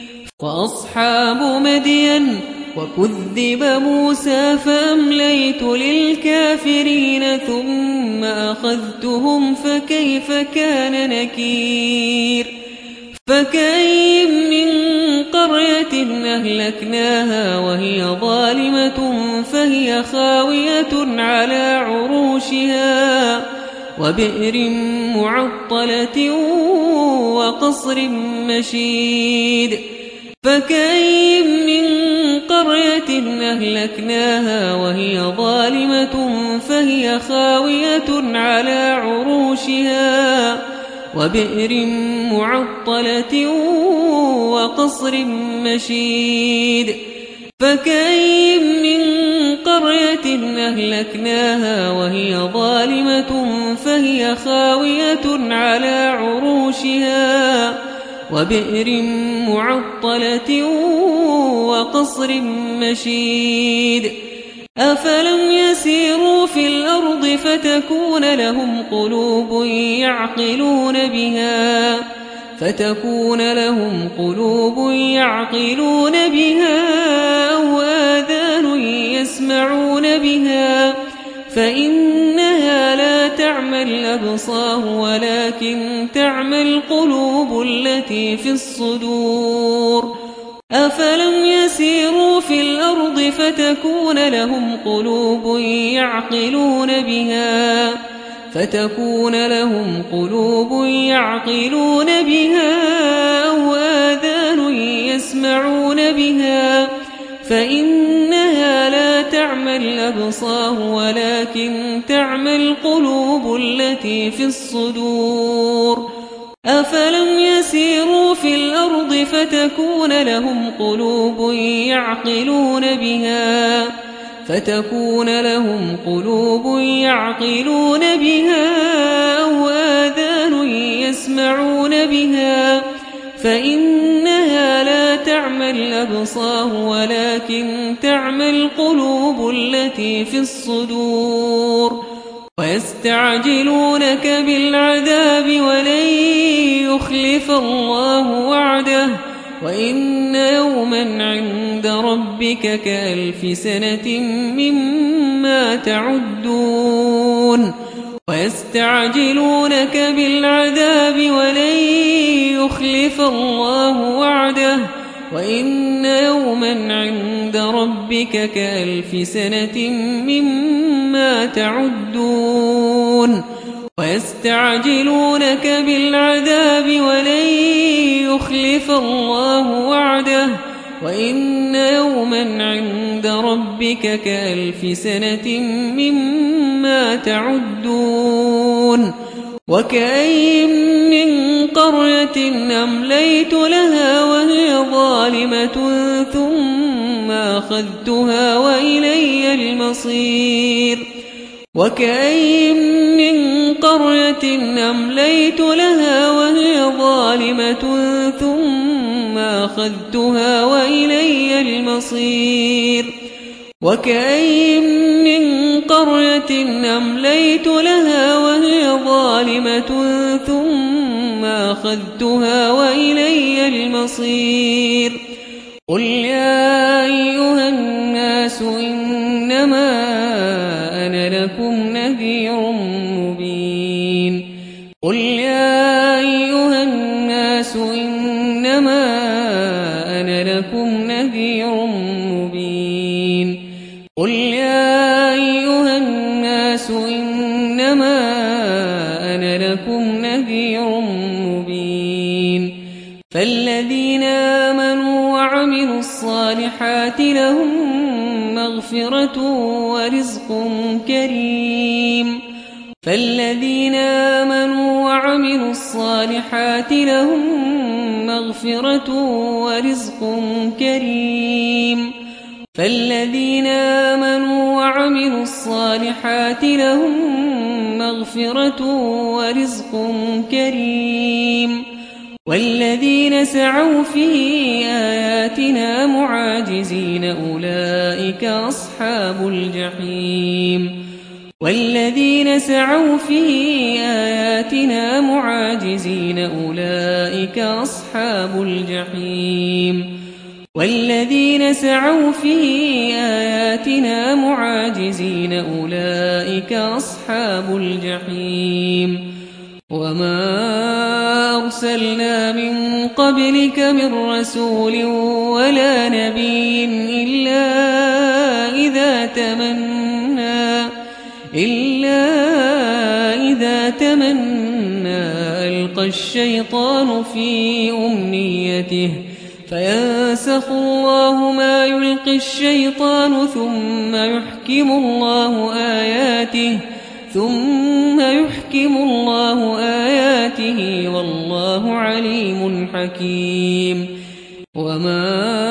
وأصحاب مدين وكذب موسى فأمليت للكافرين ثم أخذتهم فكيف كان نكير فكأين من قرية أهلكناها وهي ظالمة فهي خاوية على عروشها وبئر معطلة وقصر مشيد فكأين من قرية أهلكناها وهي ظالمة فهي خاوية على عروشها وبئر معطلة وقصر مشيد فكأين من قرية أهلكناها وهي ظالمة فهي خاوية على عروشها وبئر معطلة وقصر مشيد أفلم يسيروا في الأرض فتكون لهم قلوب يعقلون بها فتكون لهم قلوب يعقلون بها أو آذان يسمعون بها فإنها لا تعمى الأبصار ولكن تعمى القلوب التي في الصدور أفلم يسيروا في الأرض فتكون لهم قلوب يعقلون بها فتكون لهم قلوب يعقلون بها أو آذان يسمعون بها فإنها لا تعمى الأبصار ولكن تعمى القلوب التي في الصدور أفلم يسيروا في الأرض فتكون لهم قلوب يعقلون بها فتكون لهم قلوب يعقلون بها أو آذان يسمعون بها فإنها لا تعمى الأبصار ولكن تعمى القلوب التي في الصدور ويستعجلونك بالعذاب ولن يخلف الله وعده وإن يوما عند ربك كألف سنة مما تعدون ويستعجلونك بالعذاب ولن يخلف الله وعده وإن يوما عند ربك كألف سنة مما تعدون ويستعجلونك بالعذاب ولن يخلف الله وعده وإن يوما عند ربك كألف سنة مما تعدون وكأين من قرية أمليت لها وهي ظالمة ثم أخذتها وإلي المصير وكأين من قرية أمليت لها وهي ظالمة ثم أخذتها وإلي المصير وكأين من قرية أمليت لها وهي ظالمة ثم أخذتها وإلي المصير قل يا أيها الناس إنما أنا لكم نذير مبين قل يا أيها الناس إنما أنا لكم نذير مبين قل يا أيها الناس إنما أنا لكم نذير مبين فالذين آمنوا وعملوا وعملوا الصالحات لهم مغفرة ورزق كريم فالذين آمنوا وعملوا الصالحات لهم مغفرة ورزق كريم فالذين آمنوا وعملوا الصالحات لهم مغفرة ورزق كريم والذين سعوا في آياتنا معاجزين أولئك أصحاب الجحيم والذين سعوا في آياتنا معاجزين أولئك أصحاب الجحيم والذين سعوا في آياتنا معاجزين أولئك أصحاب الجحيم وما أرسلنا من قبلك من رسول ولا نبي إلا إذا تمنى إلا إذا تمنى ألقى الشيطان في أمنيته فينسخ الله ما يلقي الشيطان ثم يحكم الله آياته ثم يحكم الله آياته والله عليم حكيم وما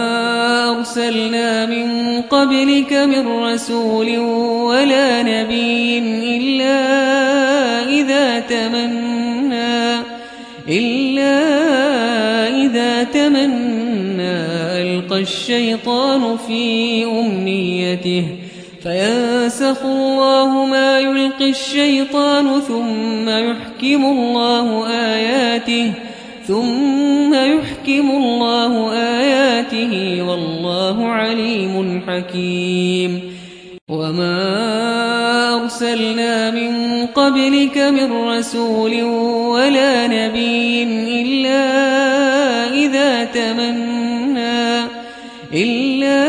أرسلنا من قبلك من رسول ولا نبي إلا إذا تمنى إلا إذا تمنى ألقى الشيطان في أمنيته فينسخ الله ما يلقي الشيطان ثم يحكم الله آياته ثم يحكم الله آياته والله عليم حكيم وما أرسلنا من قبلك من رسول ولا نبي إلا إذا تمنى إلا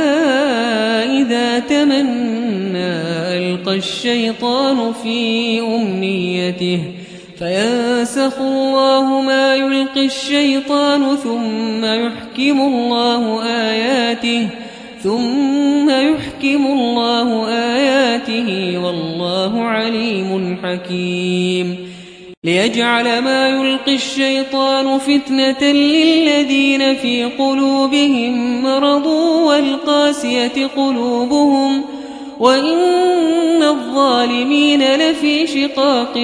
إذا تمنى ألقى الشيطان في أمنيته فينسخ الله ما يلقي الشيطان ثم يحكم الله آياته ثم يحكم الله آياته والله عليم حكيم ليجعل ما يلقي الشيطان فتنة للذين في قلوبهم مرض والقاسية قلوبهم وإن الظالمين لفي شقاق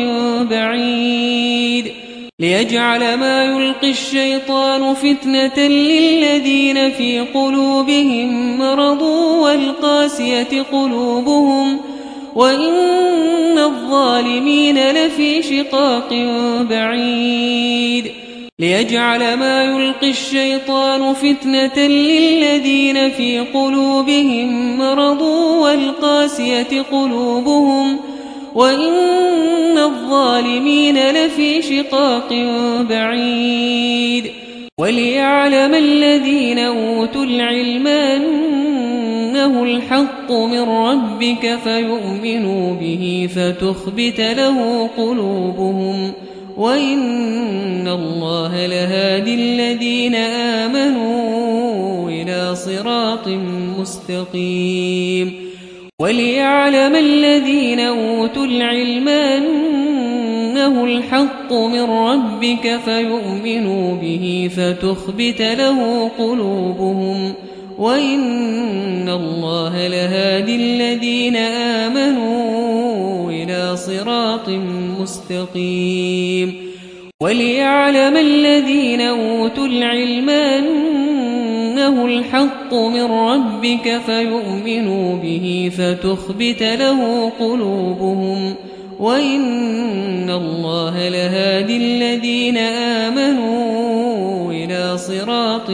بعيد ليجعل ما يلقي الشيطان فتنة للذين في قلوبهم مرض والقاسية قلوبهم وإن الظالمين لفي شقاق بعيد ليجعل ما يلقي الشيطان فتنة للذين في قلوبهم مرض والقاسية قلوبهم وإن الظالمين لفي شقاق بعيد وليعلم الذين أوتوا العلم أنه الحق من ربك فيؤمنوا به فتخبت له قلوبهم وإن الله لهادي الذين آمنوا إلى صراط مستقيم وليعلم الذين أوتوا العلم أنه الحق من ربك فيؤمنوا به فتخبت له قلوبهم وإن الله لهادي الذين آمنوا إلى صراط مستقيم وليعلم الذين أوتوا العلم أنه الحق من ربك فيؤمنوا به فتخبت له قلوبهم وإن الله لهادي الذين آمنوا إلى صراط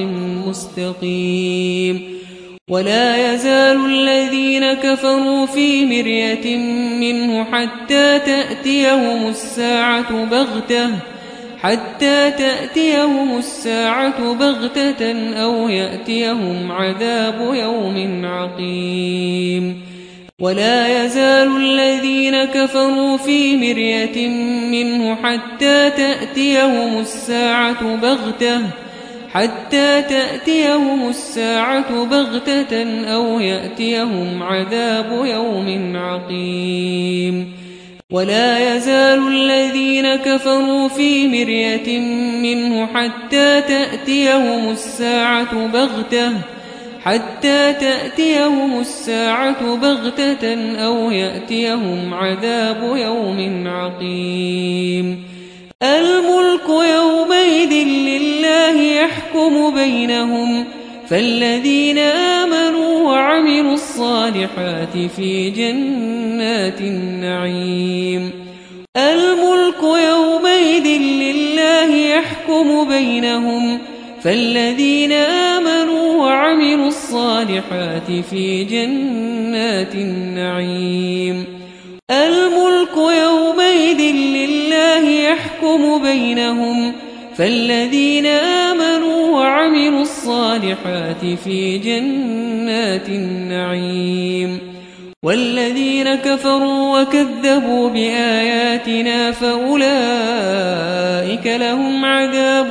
مستقيم ولا يزال الذين كفروا في مرية منه حتى تأتيهم الساعة بغتة حتى تأتيهم الساعة بغتة أو يأتيهم عذاب يوم عقيم ولا يزال الذين كفروا في مرية منه حتى تأتيهم الساعة بغتة حتى تأتيهم الساعة بغتة أو يأتيهم عذاب يوم عقيم ولا يزال الذين كفروا في مرية منه حتى تأتيهم الساعة بغتة حتى تأتيهم الساعة بغتة أو يأتيهم عذاب يوم عقيم الملك يومئذ لله يحكم بينهم فالذين آمنوا وعملوا الصالحات في جنات النعيم الملك يومئذ لله يحكم بينهم فالذين آمنوا وعملوا الصالحات في جنات النعيم الملك يومئذ لله يحكم بينهم فالذين آمنوا وعملوا الصالحات في جنات النعيم والذين كفروا وكذبوا بآياتنا فأولئك لهم عذاب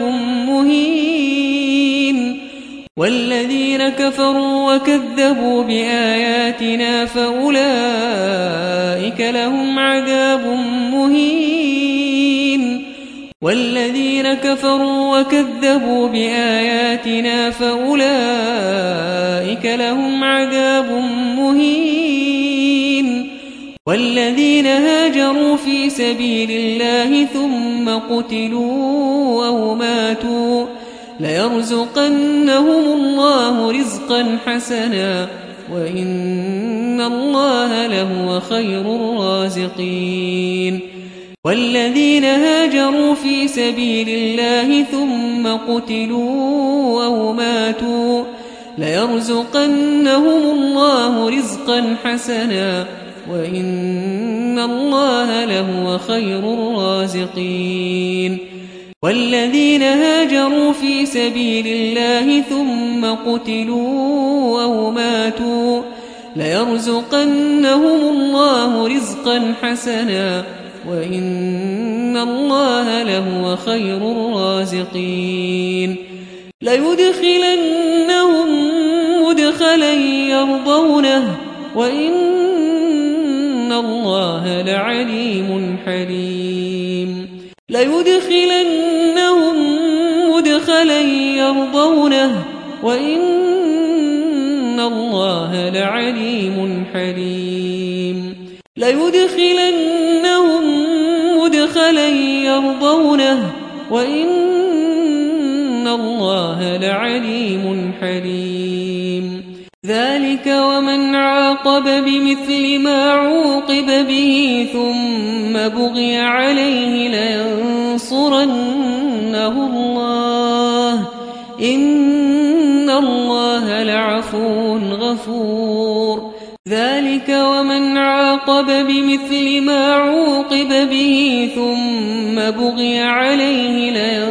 مهين والذين كفروا وكذبوا بآياتنا فأولئك لهم عذاب مهين والذين كفروا وكذبوا بآياتنا فأولئك لهم عذاب مهين والذين هاجروا في سبيل الله ثم قتلوا أو ماتوا ليرزقنهم الله رزقا حسنا وإن الله لهو خير الرازقين والذين هاجروا في سبيل الله ثم قتلوا أو ماتوا ليرزقنهم الله رزقا حسنا وإن الله لهو خير الرازقين والذين هاجروا في سبيل الله ثم قتلوا أو ماتوا ليرزقنهم الله رزقا حسنا وإن الله لهو خير الرازقين ليدخلنهم مدخلا يرضونه وإن الله لعليم حليم ليدخلنهم مدخلا يرضونه وإن الله لعليم حليم ليدخلنهم مدخلا يرضونه وإن الله لعليم حليم ذلك ومن عاقب بمثل ما عوقب به ثم بغي عليه لينصرنه الله إن الله لعفو غفور ذلك ومن عاقب بمثل ما عوقب به ثم بغي عليه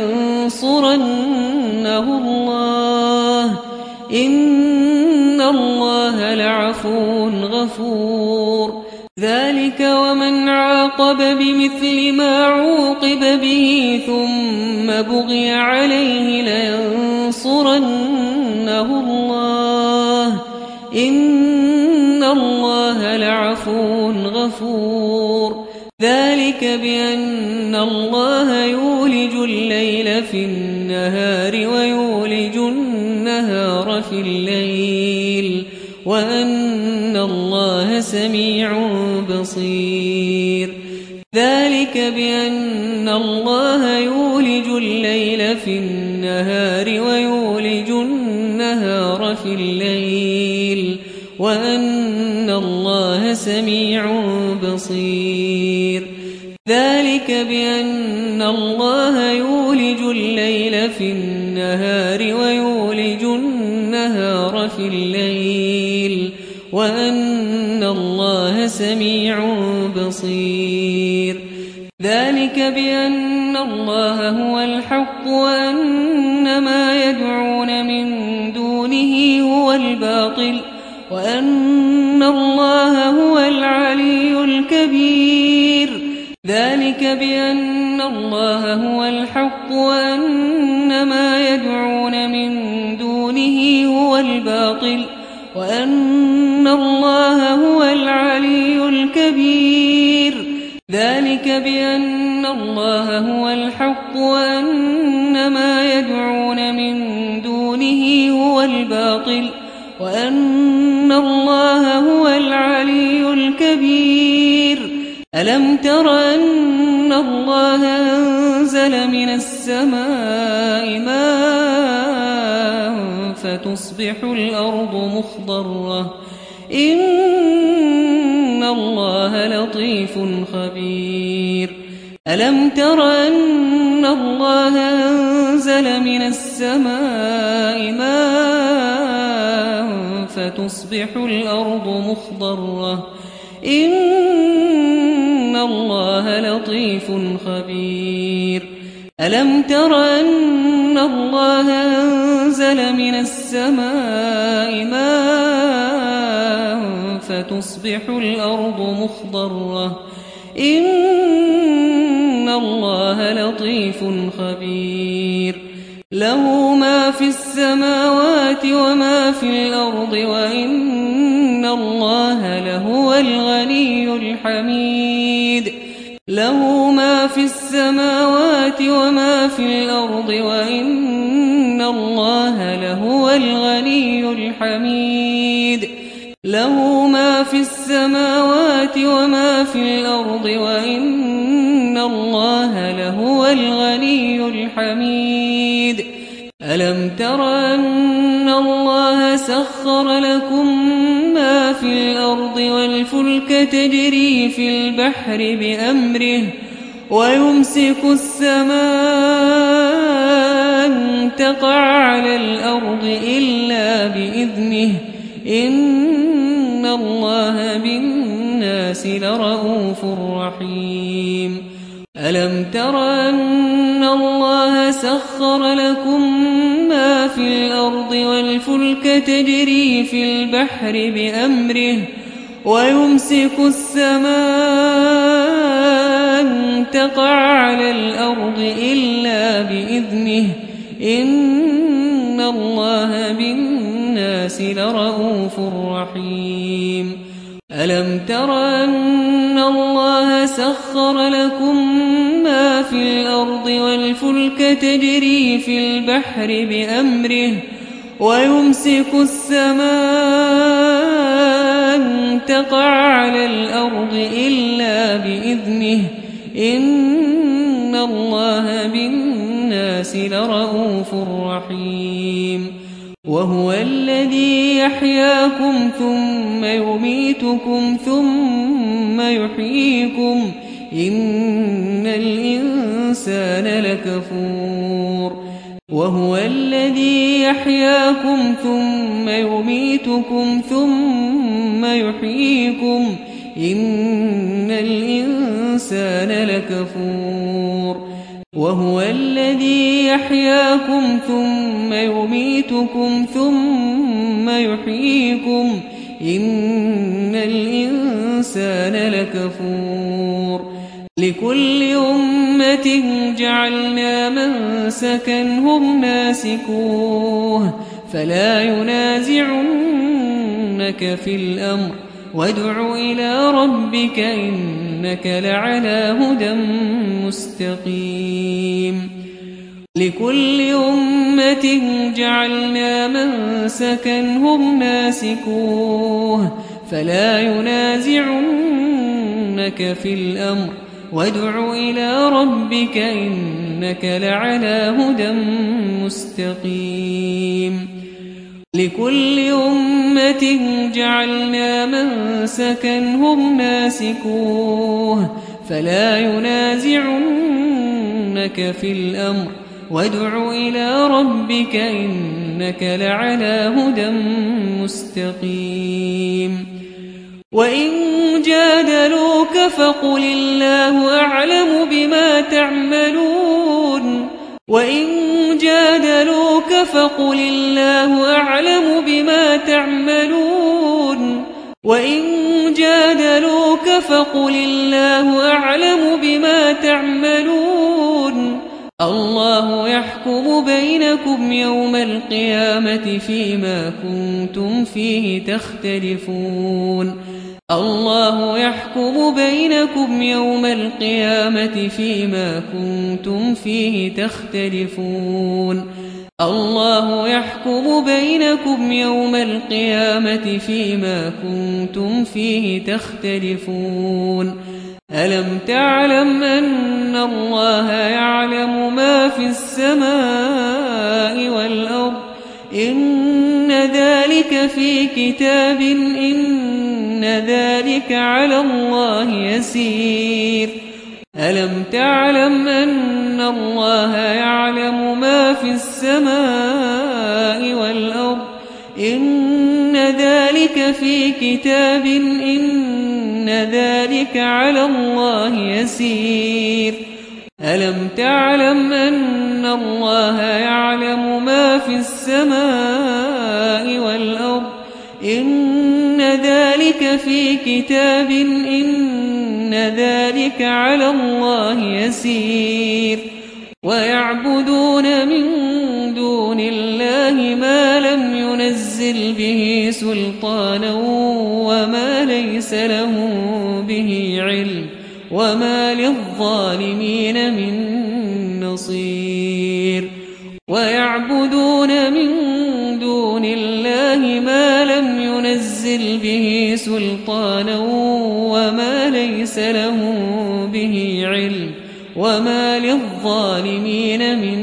لينصرنه الله إن الله لعفو غفور ذلك ومن عاقب بمثل ما عوقب به ثم بغي عليه لينصرنه الله إن الله لعفو غفور ذلك بأن الله يولج الليل في النهار ويولج النهار في الليل وأن الله سميع بصير ذلك بأن الله يولج الليل في النهار ويولج النهار في الليل وأن الله سميع بصير ذلك بأن الله يولج الليل في النهار ويولج النهار في الليل وأن الله سميع بصير ذلك بأن الله هو الحق وأن ما يدعون من دونه هو الباطل وأن الله هو العلي الكبير ذلك بأن الله هو الحق وأن ما يدعون الباطل وأن الله هو العلي الكبير. ذلك بأن الله هو الحق وأن ما يدعون من دونه هو الباطل وأن الله هو العلي الكبير. ألم تر أن الله أنزل من السماء ماء فتصبح الأرض مخضرة إن الله لطيف خبير. ألم تر أن الله أنزل من السماء ماء فتصبح الأرض مخضرة إن الله لطيف خبير. ألم تر أن الله أنزل من السماء ماء فتصبح الأرض مخضرة إن الله لطيف خبير. له ما في السماوات وما في الأرض وإن الله لهو الغني الحميد. له ما في السماوات وما في الأرض وإن الله لهو الغني الحميد. له ما في السماوات وما في الأرض وإن الله لهو الغني الحميد. ألم تر أن الله سخر لكم ما في الأرض والفلك تجري في البحر بأمره ويمسك السماء أن تقع على الأرض إلا بإذنه إن الله بالناس لرءوف رحيم. ألم تر أن الله سخر لكم ما في الأرض والفلك تجري في البحر بأمره ويمسك السماء أن تقع على الأرض إلا بإذنه إن الله بالناس لرءوف رحيم. ألم تر أن الله سخر لكم ما في الأرض والفلك تجري في البحر بأمره ويمسك السماء أن تقع على الأرض إلا بإذنه إن الله بالناس لرءوف رحيم. وهو الذي يحياكم ثم يميتكم ثم يحييكم إن الإنسان لكفور. وهو الذي يحياكم ثم يميتكم ثم يحييكم إن الإنسان لكفور. وهو الذي يحياكم ثم يميتكم ثم يحييكم إن الإنسان لكفور. لكل أمة جعلنا منسكا هم ناسكوه فلا ينازعنك في الأمر وادع إلى ربك إنك لعلى هدى مستقيم. لكل أمة جعلنا منسكا هم ناسكوه فلا ينازعنك في الأمر وادع إلى ربك إنك لعلى هدى مستقيم. لكل أمة جعلنا منسكا هم ناسكوه فلا ينازعنك في الأمر وادع إلى ربك إنك لعلى هدى مستقيم. وإن جادلوك فقل الله أعلم بما تعملون. وإن جادلوك فقل الله أعلم بما تعملون. وإن جادلوك فقل الله أعلم بما تعملون. الله يحكم يحكم بينكم يوم القيامة فيما كنتم فيه تختلفون الله يحكم بينكم يوم القيامة فيما كنتم فيه تختلفون الله يحكم بينكم يوم القيامة فيما كنتم فيه تختلفون ألم تعلم أن الله يعلم ما في السماء والأرض إن ذلك في كتاب إن ذلك على الله يسير ألم تعلم أن الله يعلم ما في السماء والأرض إن ذلك في كتاب إن ذلك على الله يسير ألم تعلم أن الله يعلم ما في السماء والأرض إن ذلك في كتاب إن ذلك على الله يسير ويعبدون من دون الله ما لم ينزل به سلطانا وما ليس له به علم وما للظالمين من نصير ويعبدون من دون الله ما لم ينزل به سلطانا وما ليس له به علم وما للظالمين من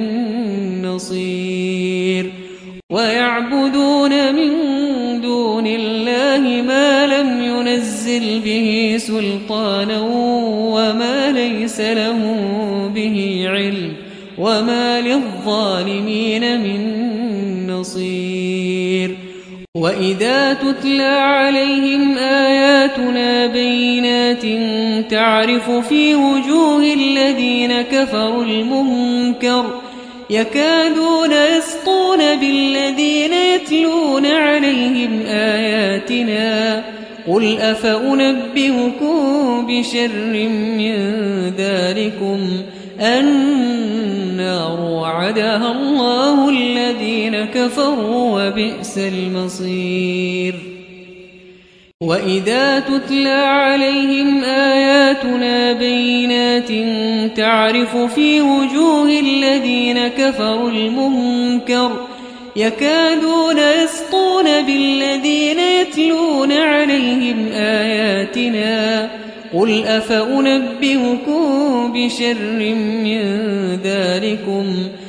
نصير ويعبدون من دون الله ما لم ينزل به سلطانا وما ليس له به علم وما للظالمين من نصير وإذا تتلى عليهم آياتنا بينات تعرف في وجوه الذين كفروا المنكر يكادون يسطون بالذين يتلون عليهم آياتنا قل أفأنبئكم بشر من ذلكم النار وعدها الله الذين كفروا وبئس المصير وإذا تتلى عليهم آياتنا بينات تعرف في وجوه الذين كفروا المنكر يكادون يسطون بالذين يتلون عليهم آياتنا قل أفأنبئكم بشر من ذلكم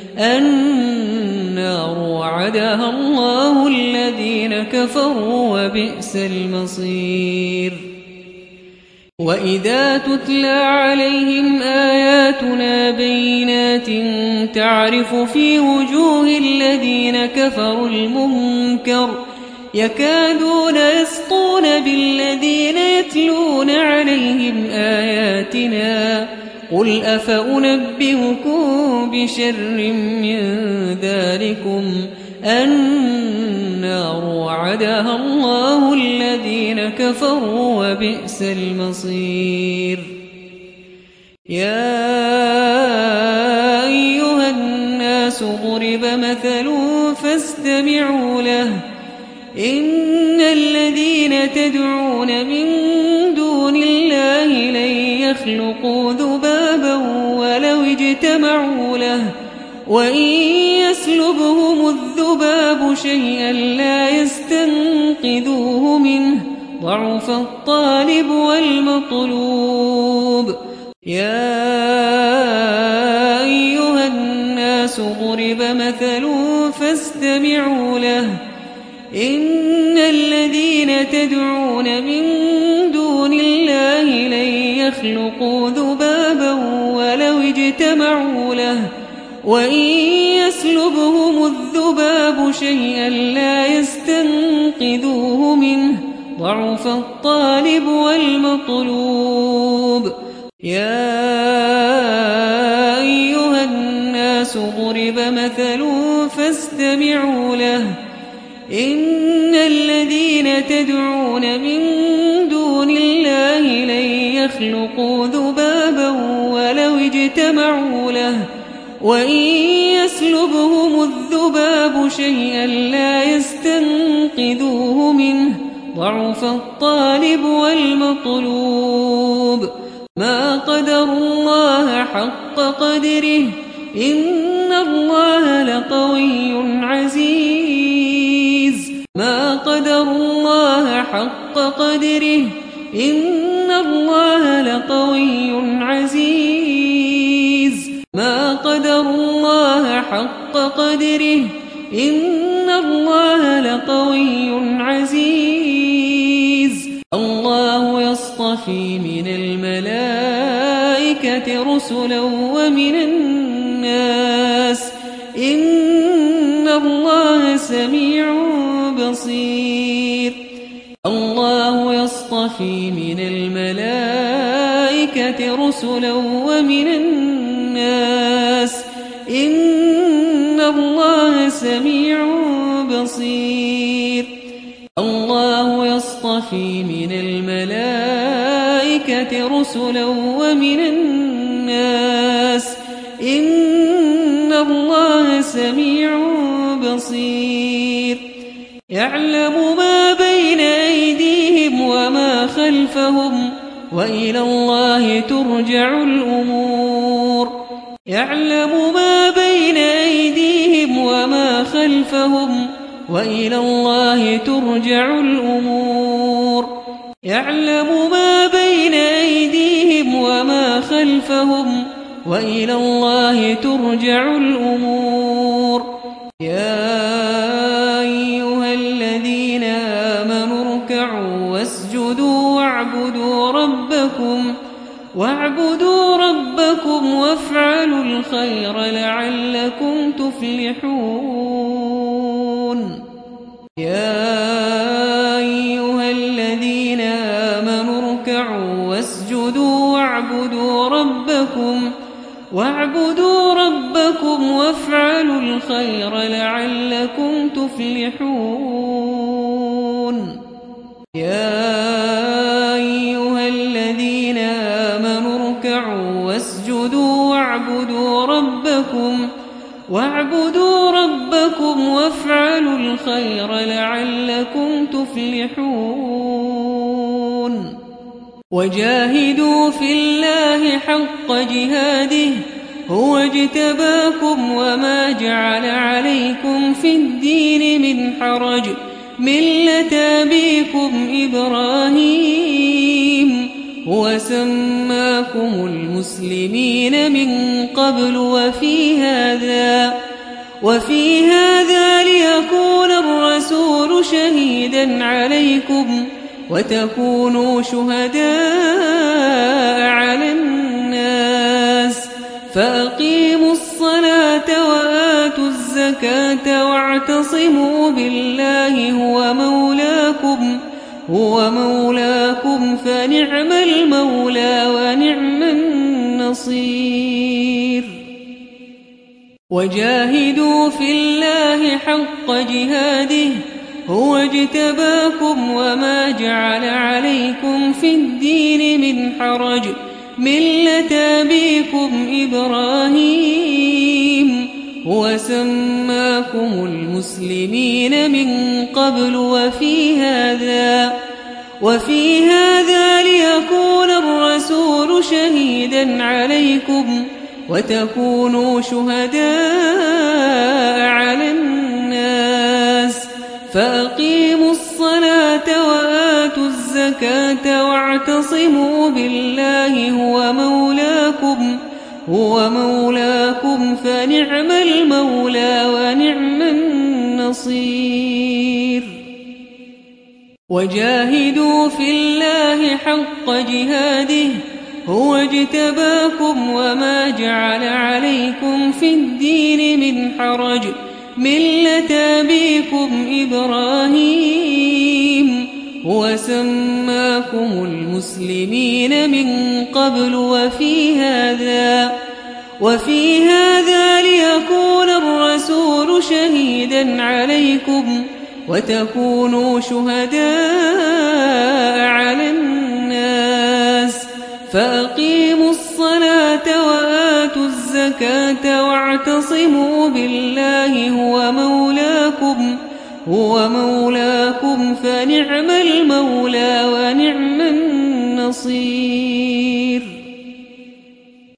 النار وعدها الله الذين كفروا وبئس المصير وإذا تتلى عليهم آياتنا بينات تعرف في وجوه الذين كفروا المنكر يكادون يسطون بالذين يتلون عليهم آياتنا قل أفأنبئكم بشر من ذلكم النار وعدها الله الذين كفروا وبئس المصير يا أيها الناس ضرب مثل فاستمعوا له إن الذين تدعون من دون الله لن يخلقوا ذبابا ولو اجتمعوا له وإن يسلبهم الذباب شيئا لا يستنقذوه منه ضعف الطالب والمطلوب يا أيها الناس ضرب مثل فاستمعوا له إن الذين تدعون من دون الله لن يخلقوا ذبابا ولو اجتمعوا له وإن يسلبهم الذباب شيئا لا يستنقذوه منه ضعف الطالب والمطلوب يا أيها الناس ضرب مثل فاستمعوا له إن الذين تدعون من دون الله لن يخلقوا ذبابا ولو اجتمعوا له وإن يسلبهم الذباب شيئا لا يستنقذوه منه ضعف الطالب والمطلوب ما قدر الله حق قدره إن الله لقوي عزيز ما قدر الله حق قدره إن الله لقوي عزيز ما قدر الله حق قدره إن الله لقوي عزيز الله يصطفي من الملائكة رسلا ومن الناس إن الله سميع بصير الله يصطفي من الملائكة رسلا ومن الناس إن الله سميع بصير الله يصطفي من الملائكة رسلا ومن الناس إن الله سميع بصير يعلم ما بين أيديهم وما خلفهم وإلى الله ترجع الأمور يعلم ما بين أيديهم وما خلفهم وإلى الله ترجع الأمور يعلم ما بين أيديهم وما خلفهم وإلى الله ترجع الأمور يا أيها الذين آمنوا اركعوا واسجدوا واعبدوا ربكم واعبدوا ربكم وافعلوا الخير لعلكم تفلحون يا أيها الذين آمنوا اركعوا واسجدوا واعبدوا ربكم واعبدوا ربكم وافعلوا الخير لعلكم تفلحون يا أيها الذين آمنوا اركعوا واسجدوا واعبدوا ربكم واعبدوا ربكم وافعلوا الخير لعلكم تفلحون وجاهدوا في الله حق جهاده هو اجتباكم وما جعل عليكم في الدين من حرج ملة أبيكم إبراهيم هو سماكم المسلمين من قبل وفي هذا وفي هذا ليكون الرسول شهيدا عليكم وتكونوا شهداء على الناس فأقيموا الصلاة وآتوا الزكاة واعتصموا بالله هو مولاكم هو مولاكم فنعم المولى ونعم النصير وجاهدوا في الله حق جهاده هو اجتباكم وما جعل عليكم في الدين من حرج ملة أبيكم إبراهيم هو سماكم المسلمين من قبل وفي هذا وفي هذا ليكون الرسول شهيدا عليكم وتكونوا شهداء على الناس فأقيموا الصلاة وآتوا الزكاة واعتصموا بالله هو مولاكم هو مولاكم فنعم المولى ونعم النصير وجاهدوا في الله حق جهاده هو اجتباكم وما جعل عليكم في الدين من حرج ملة أبيكم إبراهيم هو سماكم المسلمين من قبل وفي هذا وفي هذا ليكون الرسول شهيدا عليكم وتكونوا شهداء على الناس فأقيموا الصلاة وآتوا الزكاة الزكاة واعتصموا بالله هو مولاكم هو مولاكم فنعم المولى ونعم النصير.